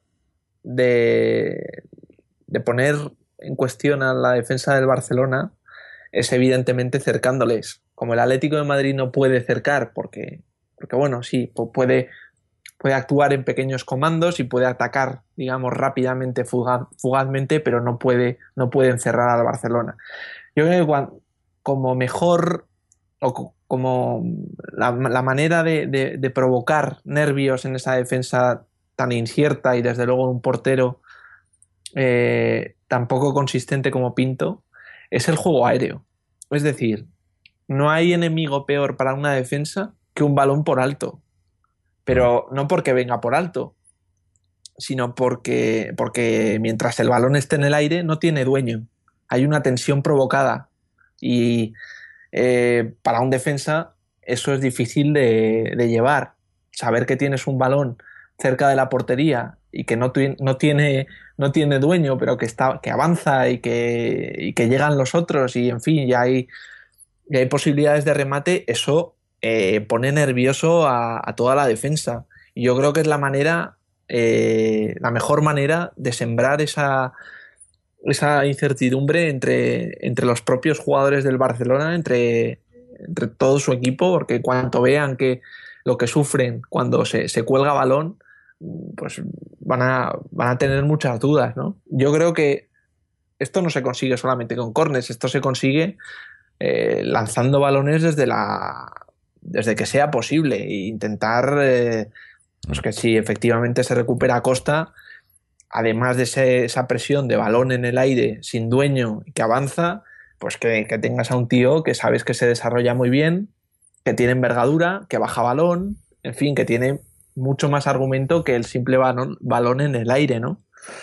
de, de poner en cuestión a la defensa del Barcelona es evidentemente cercándoles. Como el Atlético de Madrid no puede cercar porque, porque bueno, sí, puede, puede actuar en pequeños comandos y puede atacar, digamos, rápidamente, fugaz, fugazmente, pero no puede, no puede encerrar al Barcelona. Yo creo que cuando, como mejor o como la, la manera de, de, de provocar nervios en esa defensa tan incierta y desde luego un portero eh, tan poco consistente como Pinto es el juego aéreo. Es decir, no hay enemigo peor para una defensa que un balón por alto, pero no porque venga por alto, sino porque, porque mientras el balón esté en el aire no tiene dueño, hay una tensión provocada y Eh, para un defensa eso es difícil de, de llevar. Saber que tienes un balón cerca de la portería y que no, tu, no, tiene, no tiene dueño, pero que, está, que avanza y que, y que llegan los otros y en fin, ya hay, ya hay posibilidades de remate, eso eh, pone nervioso a, a toda la defensa. Y yo creo que es la manera, eh, la mejor manera de sembrar esa esa incertidumbre entre, entre los propios jugadores del Barcelona, entre, entre todo su equipo, porque cuando vean que lo que sufren cuando se, se cuelga balón, pues van a, van a tener muchas dudas, ¿no? Yo creo que esto no se consigue solamente con córners, esto se consigue eh, lanzando balones desde la desde que sea posible e intentar eh, pues que si efectivamente se recupera Costa, además de ese, esa presión de balón en el aire sin dueño y que avanza, pues que, que tengas a un tío que sabes que se desarrolla muy bien, que tiene envergadura, que baja balón, en fin, que tiene mucho más argumento que el simple balón, balón en el aire, ¿no?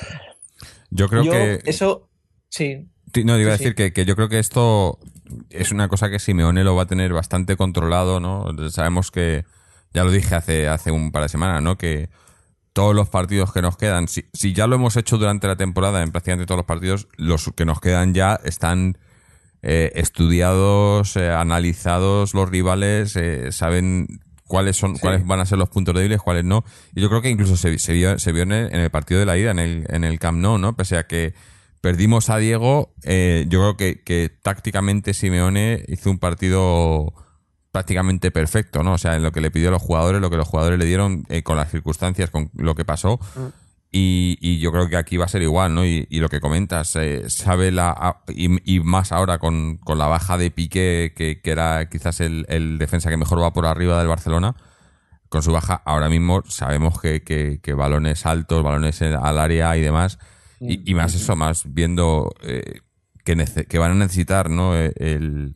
Yo creo yo, que... Eso, sí. No, iba a sí, decir sí. Que, que yo creo que esto es una cosa que Simeone lo va a tener bastante controlado, ¿no? Sabemos que, ya lo dije hace, hace un par de semanas, ¿no? Que todos los partidos que nos quedan, si, si ya lo hemos hecho durante la temporada, en prácticamente todos los partidos, los que nos quedan ya están eh, estudiados, eh, analizados los rivales, eh, saben cuáles son, sí. cuáles van a ser los puntos débiles, cuáles no. Y yo creo que incluso se, se vio, se vio en, el, en el partido de la ida, en el, en el Camp Nou, ¿no? Pese a que perdimos a Diego, eh, yo creo que, que tácticamente Simeone hizo un partido prácticamente perfecto, ¿no? O sea, en lo que le pidió a los jugadores, lo que los jugadores le dieron eh, con las circunstancias, con lo que pasó. Mm. Y, y yo creo que aquí va a ser igual, ¿no? Y, y lo que comentas, eh, sabe la... Y, y más ahora con, con la baja de Piqué, que, que era quizás el, el defensa que mejor va por arriba del Barcelona, con su baja, ahora mismo sabemos que, que, que balones altos, balones al área y demás, y, y más eso, más viendo eh, que, nece- que van a necesitar, ¿no? El...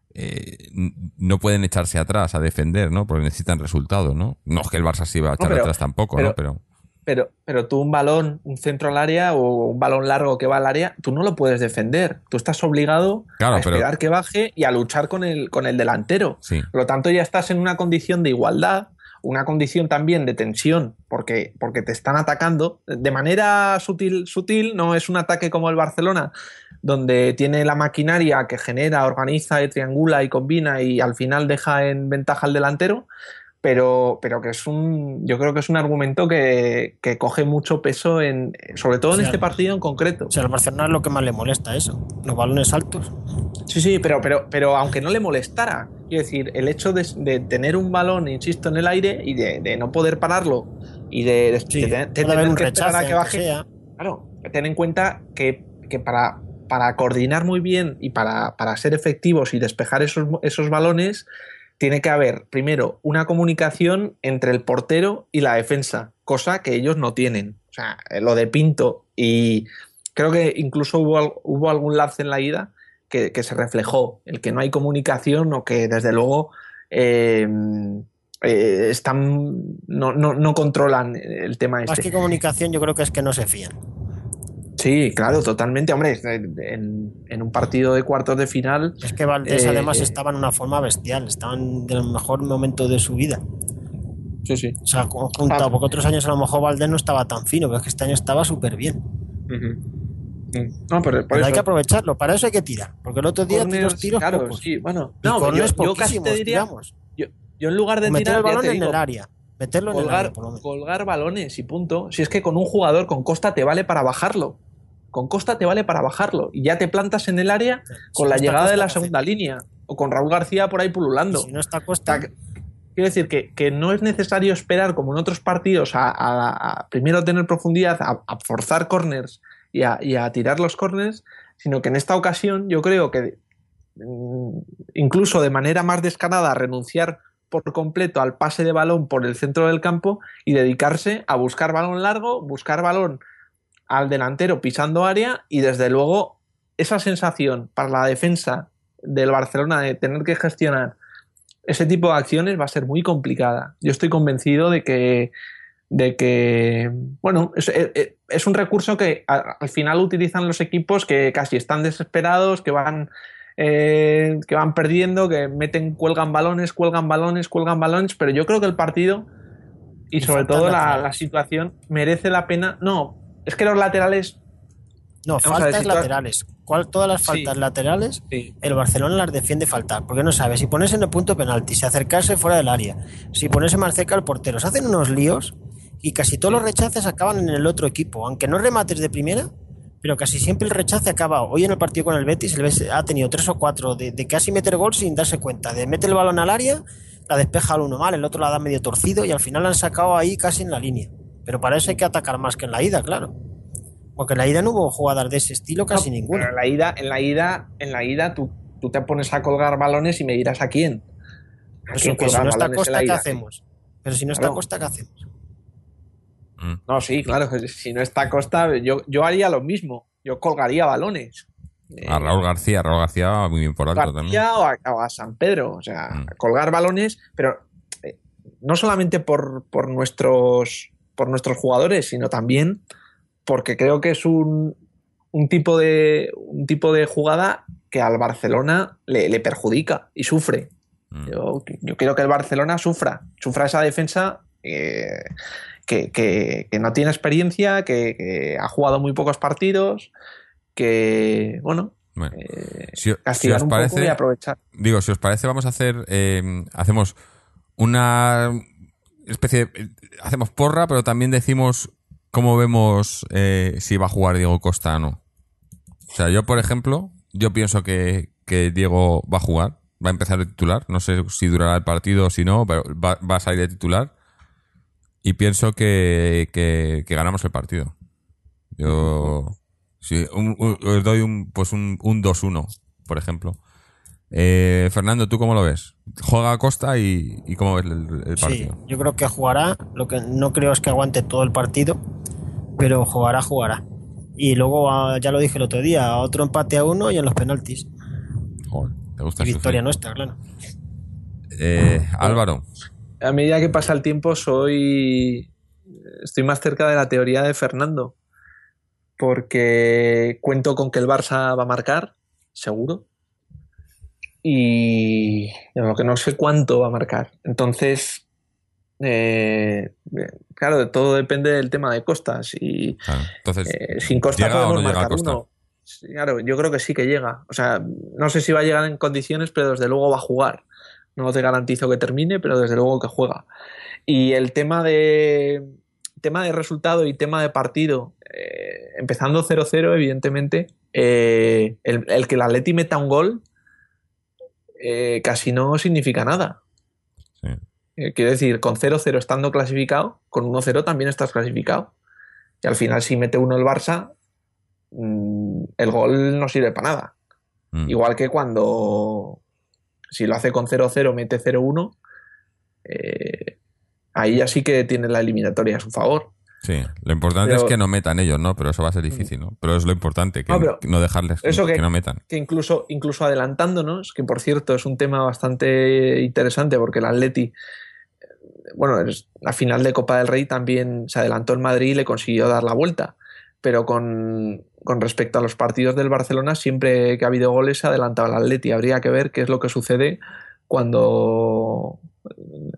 Eh, no pueden echarse atrás a defender, ¿no? Porque necesitan resultados, ¿no? No es que el Barça se iba a echar no, pero, atrás tampoco, pero, ¿no? Pero... Pero, pero tú un balón, un centro al área o un balón largo que va al área, tú no lo puedes defender. Tú estás obligado claro, a esperar pero... que baje y a luchar con el, con el delantero. Sí. Por lo tanto, ya estás en una condición de igualdad, una condición también de tensión, porque, porque te están atacando de manera sutil, sutil, no es un ataque como el Barcelona, donde tiene la maquinaria que genera, organiza y triangula y combina y al final deja en ventaja al delantero, pero, pero que es un, yo creo que es un argumento que, que coge mucho peso, en, sobre todo en o sea, este partido en concreto. O sea, al Barcelona es lo que más le molesta eso, los balones altos. Sí, sí, pero, pero, pero aunque no le molestara, quiero decir, el hecho de, de tener un balón, insisto, en el aire y de, de no poder pararlo y de, de, sí, de, de, de tener que esperar a que baje, sea. Claro, ten en cuenta que, que para, para coordinar muy bien y para, para ser efectivos y despejar esos, esos balones, tiene que haber, primero, una comunicación entre el portero y la defensa, cosa que ellos no tienen. O sea, lo de Pinto, y creo que incluso hubo, hubo algún lance en la ida que, que se reflejó, el que no hay comunicación o que, desde luego, eh, eh, están no, no, no controlan el tema este. Más que comunicación, yo creo que es que no se fían. Sí, claro, totalmente. Hombre, en, en un partido de cuartos de final... Es que Valdés eh, además estaba en una forma bestial, estaba en el mejor momento de su vida. Sí, sí. O sea, juntado, porque otros años a lo mejor Valdés no estaba tan fino, pero es que este año estaba súper bien. Uh-huh. No, pero, por pero eso. hay que aprovecharlo, para eso hay que tirar, porque el otro día Corners, tiros tiros claro, pocos. sí, bueno, y no, corners yo, yo casi te diría, tiramos. Yo, yo en lugar de o meter tirar, el balón te en digo, el área, meterlo colgar, en el área, por lo menos. colgar balones y punto. Si es que con un jugador con Costa te vale para bajarlo. Con Costa te vale para bajarlo. Y ya te plantas en el área Sí, con si la no llegada de la Costa, segunda línea. O con Raúl García por ahí pululando. Y si no está Costa... O sea, quiero decir que, que no es necesario esperar, como en otros partidos, a, a, a primero tener profundidad, a, a forzar corners y a, y a tirar los corners, sino que en esta ocasión yo creo que mm, incluso de manera más descarada renunciar por completo al pase de balón por el centro del campo y dedicarse a buscar balón largo, buscar balón al delantero pisando área y desde luego esa sensación para la defensa del Barcelona de tener que gestionar ese tipo de acciones va a ser muy complicada. Yo estoy convencido de que de que, bueno, es, es, es un recurso que a, al final utilizan los equipos que casi están desesperados, que van eh, que van perdiendo, que meten, cuelgan balones, cuelgan balones, cuelgan balones, pero yo creo que el partido y, y sobre todo la, la situación merece la pena. No, es que los laterales... No, faltas ver, si laterales. ¿Cuál, todas las faltas sí, laterales, sí. el Barcelona las defiende faltar, porque no sabe si ponerse en el punto penalti, si acercarse fuera del área, si ponerse más cerca al portero. Se hacen unos líos y casi todos los rechaces acaban en el otro equipo, aunque no remates de primera, pero casi siempre el rechace acaba. Hoy en el partido con el Betis, el Betis ha tenido tres o cuatro de, de casi meter gol sin darse cuenta, de meter el balón al área, la despeja al uno mal, el otro la da medio torcido y al final la han sacado ahí casi en la línea. Pero para eso hay que atacar más que en la ida, claro. Porque en la ida no hubo jugadas de ese estilo casi no, ninguna. En la ida, en la ida, en la ida tú, tú te pones a colgar balones y me dirás a quién. ¿A quién que si no está Costa, ¿qué hacemos? Pero si no está claro. Costa, ¿qué hacemos? No, sí, claro. Si no está Costa, yo, yo haría lo mismo. Yo colgaría balones. A Raúl García, Raúl García muy bien por alto García también. O a, o a San Pedro. O sea, mm. colgar balones, pero eh, no solamente por, por, nuestros, por nuestros jugadores, sino también porque creo que es un, un, tipo, de, un tipo de jugada que al Barcelona le, le perjudica y sufre. Mm. Yo, yo quiero que el Barcelona sufra, sufra esa defensa eh, que, que, que no tiene experiencia, que, que ha jugado muy pocos partidos, que, bueno, bueno eh, si, castigar si os un parece, poco y aprovechar. Digo, si os parece, vamos a hacer, eh, hacemos una especie de, hacemos porra, pero también decimos cómo vemos eh, si va a jugar Diego Costa o no. O sea, yo, por ejemplo, yo pienso que, que Diego va a jugar, va a empezar de titular, no sé si durará el partido o si no, pero va, va a salir de titular y pienso que, que, que ganamos el partido. Yo sí, un, un, os doy un, pues un, un dos uno, por ejemplo. Eh, Fernando, ¿tú cómo lo ves? Juega a Costa y, y ¿cómo ves el, el partido? Sí, yo creo que jugará. Lo que no creo es que aguante todo el partido, pero jugará, jugará. Y luego, ya lo dije el otro día, otro empate a uno y en los penaltis. Joder, ¿te gusta y victoria nuestra, claro. Eh, Álvaro. A medida que pasa el tiempo soy estoy más cerca de la teoría de Fernando, porque cuento con que el Barça va a marcar, seguro, y lo que no sé cuánto va a marcar. Entonces, eh, claro, todo depende del tema de Costa. Si, claro. Entonces, eh, sin Costa podemos no marcar uno. Claro, yo creo que sí que llega. O sea, no sé si va a llegar en condiciones, pero desde luego va a jugar. No te garantizo que termine, pero desde luego que juega. Y el tema de tema de resultado y tema de partido, eh, empezando cero cero, evidentemente, eh, el, el que el Atleti meta un gol eh, casi no significa nada. Sí. Eh, quiero decir, con cero cero estando clasificado, con uno cero también estás clasificado. Y al final, si mete uno el Barça, mmm, el gol no sirve para nada. Mm. Igual que cuando, si lo hace con cero cero, mete cero uno, eh, ahí ya sí que tiene la eliminatoria a su favor. Sí, lo importante pero, es que no metan ellos, ¿no? Pero eso va a ser difícil, ¿no? Pero es lo importante, que no, pero, que no dejarles que, eso que, que no metan. Que incluso, incluso adelantándonos, que por cierto es un tema bastante interesante porque el Atleti, bueno, la final de Copa del Rey también se adelantó en Madrid y le consiguió dar la vuelta. Pero con, con respecto a los partidos del Barcelona, siempre que ha habido goles se ha adelantado el Atleti. Habría que ver qué es lo que sucede cuando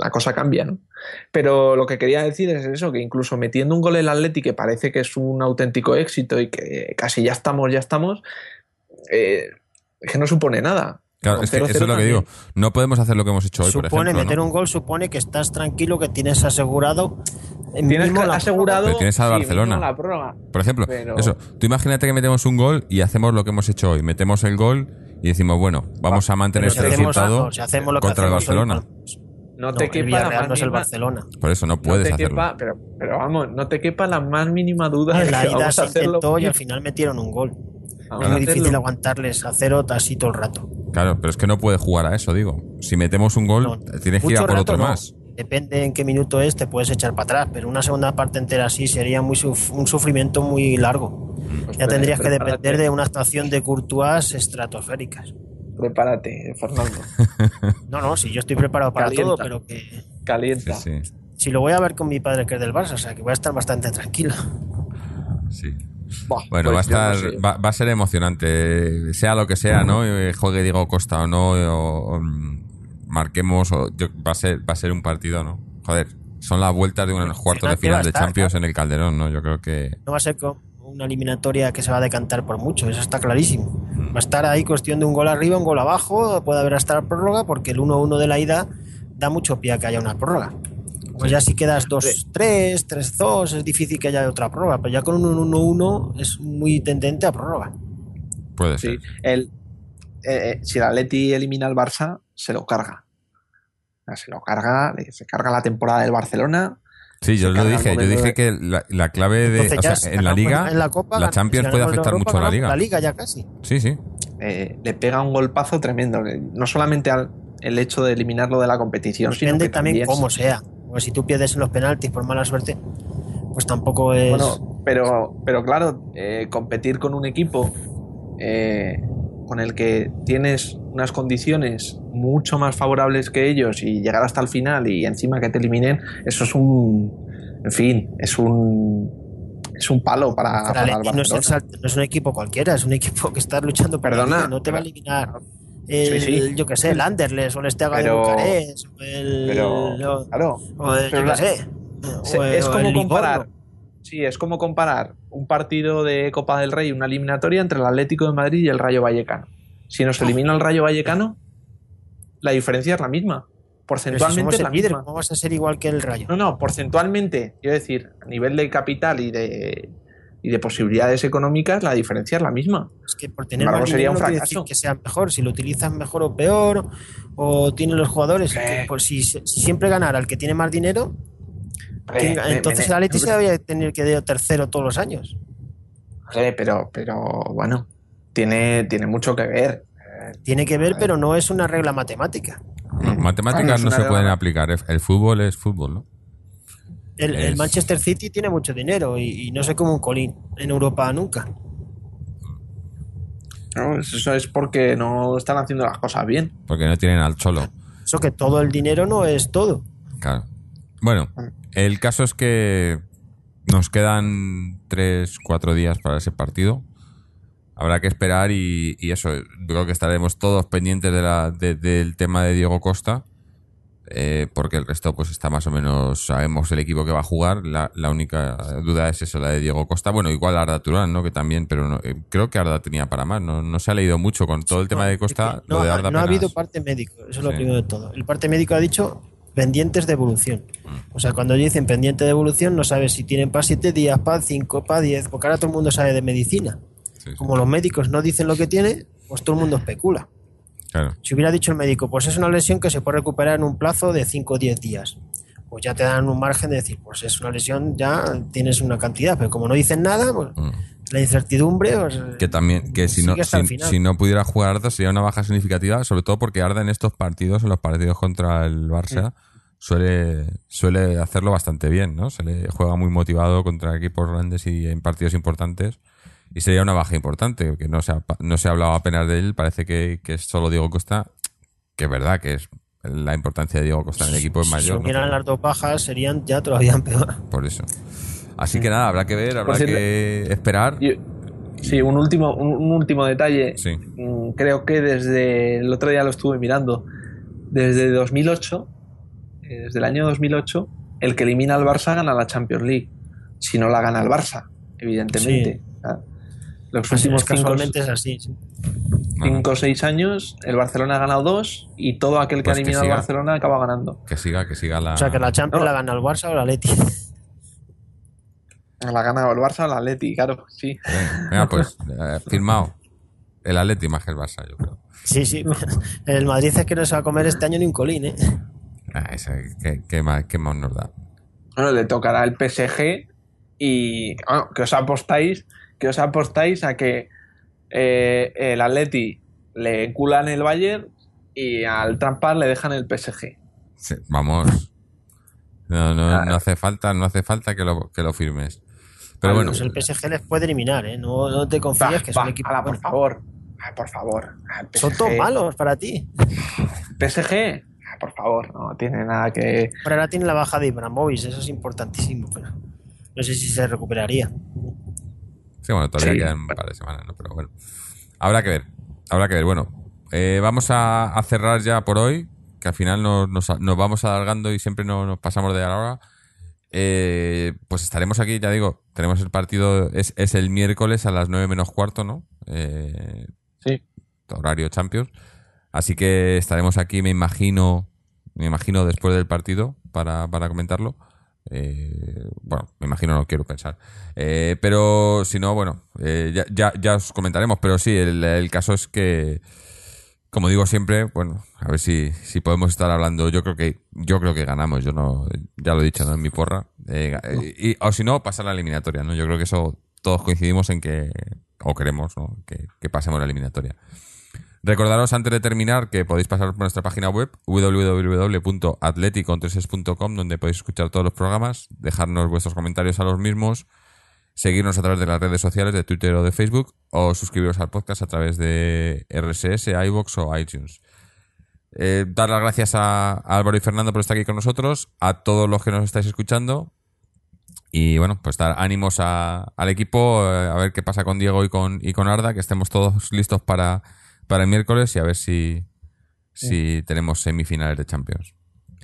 la cosa cambia, ¿no? Pero lo que quería decir es eso, que incluso metiendo un gol el Atleti, que parece que es un auténtico éxito y que casi ya estamos, ya estamos, eh, es que no supone nada. Claro, es que eso es lo que digo. No podemos hacer lo que hemos hecho hoy, supone, por ejemplo. Meter ¿no? un gol supone que estás tranquilo, que tienes asegurado. Tienes asegurado. Pero tienes al sí, Barcelona. La prórroga. Por ejemplo, pero... eso. Tú imagínate que metemos un gol y hacemos lo que hemos hecho hoy. Metemos el gol y decimos, bueno, vamos a mantener si este hacemos, resultado no, si hacemos lo que contra el hacemos Barcelona. Hoy, no, no te el quepa Villarreal la no es el mínima... Barcelona. Por eso no puedes no te hacerlo. Quepa, pero, pero vamos, no te quepa la más mínima duda. En la que ida vamos se a hacerlo. intentó y al final metieron un gol. Vamos Es muy a difícil hacerlo. aguantarles a cero así todo el rato. Claro, pero es que no puede jugar a eso, digo. Si metemos un gol, No, tienes que ir a mucho por rato otro no. más. Depende en qué minuto es, te puedes echar para atrás, pero una segunda parte entera así sería muy suf- un sufrimiento muy largo. Pues Ya pre- tendrías que prepárate. depender de una actuación de Courtois estratosféricas. Prepárate, Fernando. No, no, si yo estoy preparado para Calienta. todo, pero que Calienta. Sí, sí. si lo voy a ver con mi padre que es del Barça, o sea que voy a estar bastante tranquilo. sí. Buah, Bueno, pues va a yo estar, no sé. va, va a ser emocionante, sea lo que sea, ¿no? Eh, Juegue Diego Costa o no, o, o, mm, marquemos, o, yo- va a ser, va a ser un partido, ¿no? Joder, son las vueltas de unos cuartos de Emocionante va final a de estar, Champions claro. en el Calderón, ¿no? Yo creo que No va a ser como una eliminatoria que se va a decantar por mucho, eso está clarísimo. Va a estar ahí cuestión de un gol arriba, un gol abajo, puede haber hasta la prórroga, porque el uno uno de la ida da mucho pie a que haya una prórroga. Pues ya si quedas dos tres, tres dos, es difícil que haya otra prórroga, pero ya con un uno uno es muy tendente a prórroga. puede Sí, ser. el, eh, eh, si el Atleti elimina al Barça, se lo carga. O sea, se lo carga, le- se carga la temporada del Barcelona. Sí, yo se lo carga el dije, yo momento dije de- que la, la clave de, Entonces o ya sea, si en la ganamos liga, en la, Copa, la Champions si puede ganamos afectar Europa, mucho a la ganamos liga. La liga ya casi. Sí, sí. eh, le pega un golpazo tremendo. No solamente al el hecho de eliminarlo de la competición, sino Depende que también también cómo sea. Pues si tú pierdes en los penaltis por mala suerte, pues tampoco es... Bueno, pero, pero claro, eh, competir con un equipo eh, con el que tienes unas condiciones mucho más favorables que ellos y llegar hasta el final y encima que te eliminen, eso es un, en fin, es un es un palo para, Pero para el Atleti no, es el Barcelona. sal- no es un equipo cualquiera, es un equipo que está luchando por Perdona, la liga, no te va a pero- eliminar el, Sí, sí. yo que sé, el Anderlecht o el Estega de Pero- Bucarest o el, Pero, o- claro, o el- pero yo la- que sé, se- o- es o como el comparar, Livorno. sí, es como comparar un partido de Copa del Rey, una eliminatoria entre el Atlético de Madrid y el Rayo Vallecano. Si nos elimina el Rayo Vallecano, la diferencia es la misma. Pero si Porcentualmente somos es el la líder, misma. ¿cómo vas a ser igual que el Rayo? No, no, porcentualmente, quiero decir, a nivel de capital y de, y de posibilidades económicas, la diferencia es la misma. Es que por Sin tener embargo, más sería dinero un no quiere fracaso. decir que sea mejor, si lo utilizas mejor o peor, o tienen los jugadores, Eh. que, pues si, si siempre ganara el que tiene más dinero, ¿quién- Eh, me- entonces me- el Atleti se debería tener que ir tercero todos los años. Eh, pero, pero bueno, tiene, tiene mucho que ver. Tiene que ver, pero no es una regla matemática. No, matemáticas es no una se pueden regla- aplicar. El el fútbol es fútbol, ¿no? El, el Es- Manchester City tiene mucho dinero y, y no sé cómo un colín en Europa nunca. No, eso es porque no están haciendo las cosas bien. Porque no tienen al cholo. Eso que todo el dinero no es todo. Claro. Bueno, el caso es que nos quedan tres, cuatro días para ese partido. Habrá que esperar y, y eso, creo que estaremos todos pendientes de la, de- del tema de Diego Costa, eh, porque el resto pues está más o menos, sabemos el equipo que va a jugar. La, la única duda es eso, la de Diego Costa. Bueno, igual Arda Turán, ¿no? Que también, pero no, eh, creo que Arda tenía para más. No, no se ha leído mucho con todo el tema No, de es Costa. que Lo no, de Arda no ha apenas- habido parte médico, eso es lo Sí. primero de todo. El parte médico ha dicho pendientes de evolución. O sea, cuando dicen pendiente de evolución, no sabes si tienen para siete días, para cinco, para diez, porque ahora todo el mundo sabe de medicina. Sí, sí, Como los médicos no dicen lo que tiene, pues todo el mundo especula. claro. Si hubiera dicho el médico, pues es una lesión que se puede recuperar en un plazo de cinco o diez días, pues ya te dan un margen de decir, pues es una lesión, ya tienes una cantidad, pero como no dicen nada, pues Mm. la incertidumbre... Pues, Que también, que si sigue no, hasta el si, final. si no pudiera jugar Arda sería una baja significativa, sobre todo porque Arda en estos partidos, en los partidos contra el Barça, suele, suele hacerlo bastante bien, ¿no? Se le juega muy motivado contra equipos grandes y en partidos importantes. Y sería una baja importante, que no se ha, no se ha hablado apenas de él. Parece que, que es solo Diego Costa, que es verdad que es la importancia de Diego Costa en el equipo es si mayor, ¿no? hubieran las dos bajas, serían ya todavía peor. Por eso. Así que nada, habrá que ver, habrá Por cierto, que esperar. Y- sí, un último, un, un último detalle. Sí. Mm, Creo que desde el otro día lo estuve mirando. Desde dos mil ocho, eh, desde el año dos mil ocho, el que elimina al Barça gana la Champions League. Si no la gana el Barça, evidentemente. Sí. O sea, los Pues últimos es, cinco, casualmente es así. Sí. cinco o seis años, el Barcelona ha ganado dos y todo aquel que Pues ha que eliminado al siga. Barcelona acaba ganando. Que siga, que siga la... O sea, que la Champions No. la gana el Barça o el Atleti. La ha ganado el Barça o el Atleti, claro, sí. Venga, venga, pues, eh, firmado. El Atleti más que el Barça, yo creo. Sí, sí. El Madrid es que no se va a comer este año ni un colín, ¿eh? Ah, ese, ¿qué, qué más, qué más nos da? Bueno, le tocará el P S G y bueno, que os apostáis, que os apostáis a que eh, el Atleti le culan el Bayern y al Trampas le dejan el P S G. Sí, vamos. No, no, Claro. no hace falta, no hace falta que lo, que lo firmes. Pero bueno, Pues el P S G les puede eliminar, ¿eh? No, no te confíes Va, que es un va, equipo ala, por bueno. favor. Ah, por favor. Ah, P S G. Son todos malos para ti. P S G, ah, por favor, no tiene nada que... Pero ahora tiene la baja de Ibrahimovic, eso es importantísimo. Pero no sé si se recuperaría. sí, bueno, todavía Sí. quedan un par de semanas, ¿no? Pero bueno, habrá que ver, habrá que ver. Bueno, eh, vamos a, a cerrar ya por hoy, que al final nos, nos, nos vamos alargando y siempre nos, nos pasamos de la hora. Eh, pues estaremos aquí, ya digo, tenemos el partido, es, es el miércoles a las nueve menos cuarto, ¿no? Eh, Sí. horario Champions. Así que estaremos aquí, me imagino, me imagino después del partido para, para comentarlo. Eh, bueno, me imagino, no quiero pensar. Eh, pero si no, bueno, eh, ya, ya, ya os comentaremos. Pero sí, el, el caso es que, como digo siempre, bueno, a ver si, si podemos estar hablando. Yo creo que, yo creo que ganamos. Yo no, ya lo he dicho, ¿no? En mi porra. Eh, y, o si no, pasar la eliminatoria, ¿no? Yo creo que eso todos coincidimos en que, o queremos, ¿no? Que, que pasemos la eliminatoria. Recordaros antes de terminar que podéis pasar por nuestra página web doble u doble u doble u punto atletico tres es punto com, donde podéis escuchar todos los programas, dejarnos vuestros comentarios a los mismos, seguirnos a través de las redes sociales de Twitter o de Facebook o suscribiros al podcast a través de R S S, iVoox o iTunes. Eh, dar las gracias a, a Álvaro y Fernando por estar aquí con nosotros, a todos los que nos estáis escuchando y bueno, pues dar ánimos a, al equipo, eh, a ver qué pasa con Diego y con, y con Arda, que estemos todos listos para para el miércoles y a ver si, si sí. tenemos semifinales de Champions.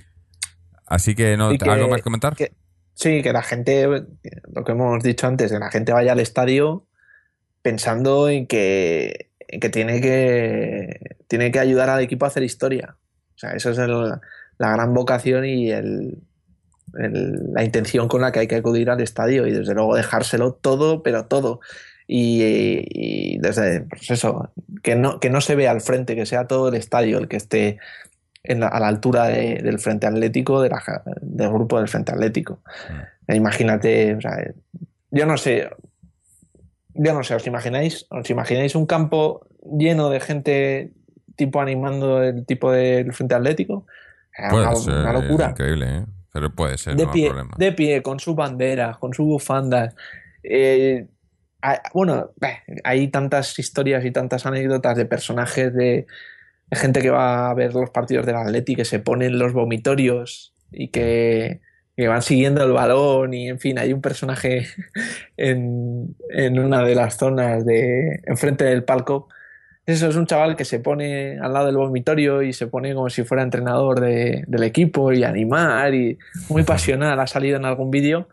Así que, ¿no? que, ¿algo más que comentar? Que, sí, que la gente, lo que hemos dicho antes, que la gente vaya al estadio pensando en que, en que, tiene, que tiene que ayudar al equipo a hacer historia. O sea, eso es el, la gran vocación y el, el, la intención con la que hay que acudir al estadio y desde luego dejárselo todo, pero todo. Y, y desde pues eso, que no, que no se vea al frente, que sea todo el estadio el que esté en la, a la altura de, del Frente Atlético, de la, del grupo del Frente Atlético. Mm. Imagínate, o sea, yo no sé, yo no sé, ¿os imagináis? ¿Os imagináis un campo lleno de gente tipo animando el tipo del Frente Atlético? Puede una, ser, una locura. Increíble, ¿eh? Pero puede ser, de no pie, hay problema. De pie, con sus banderas, con sus bufandas. Eh, Bueno, hay tantas historias y tantas anécdotas de personajes de, de gente que va a ver los partidos del Atleti, que se ponen los vomitorios y que, que van siguiendo el balón y en fin, hay un personaje en, en una de las zonas de enfrente del palco. Eso es un chaval que se pone al lado del vomitorio y se pone como si fuera entrenador de, del equipo y animar y muy pasional, ha salido en algún vídeo.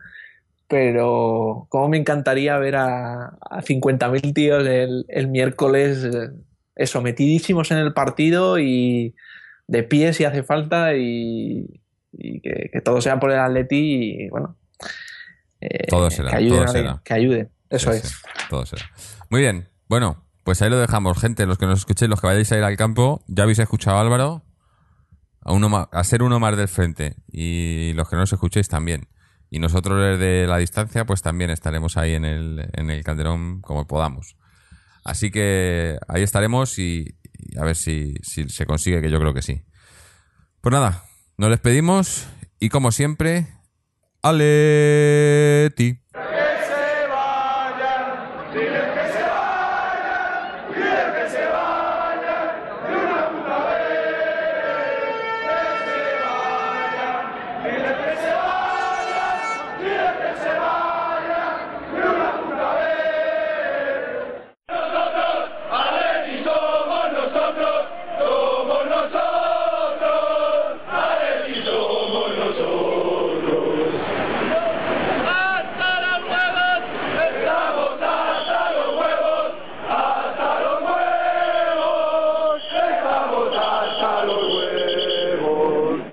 Pero como me encantaría ver a, a cincuenta mil tíos el, el miércoles eh, eso, metidísimos en el partido y de pie si hace falta y, y que, que todo sea por el Atleti y bueno eh, todo será, que ayude, todo será. Que ayude, eso sí, es sí, todo será. Muy bien, bueno, pues ahí lo dejamos, gente, los que nos escuchéis, los que vayáis a ir al campo, ya habéis escuchado a Álvaro a, uno más, a ser uno más del frente y los que no nos escuchéis también. Y nosotros desde la distancia pues también estaremos ahí en el, en el Calderón como podamos. Así que ahí estaremos y, y a ver si, si se consigue, que yo creo que sí. Pues nada, nos despedimos y como siempre, Atleti. Que se vayan, dile que se vayan, dile que se vayan.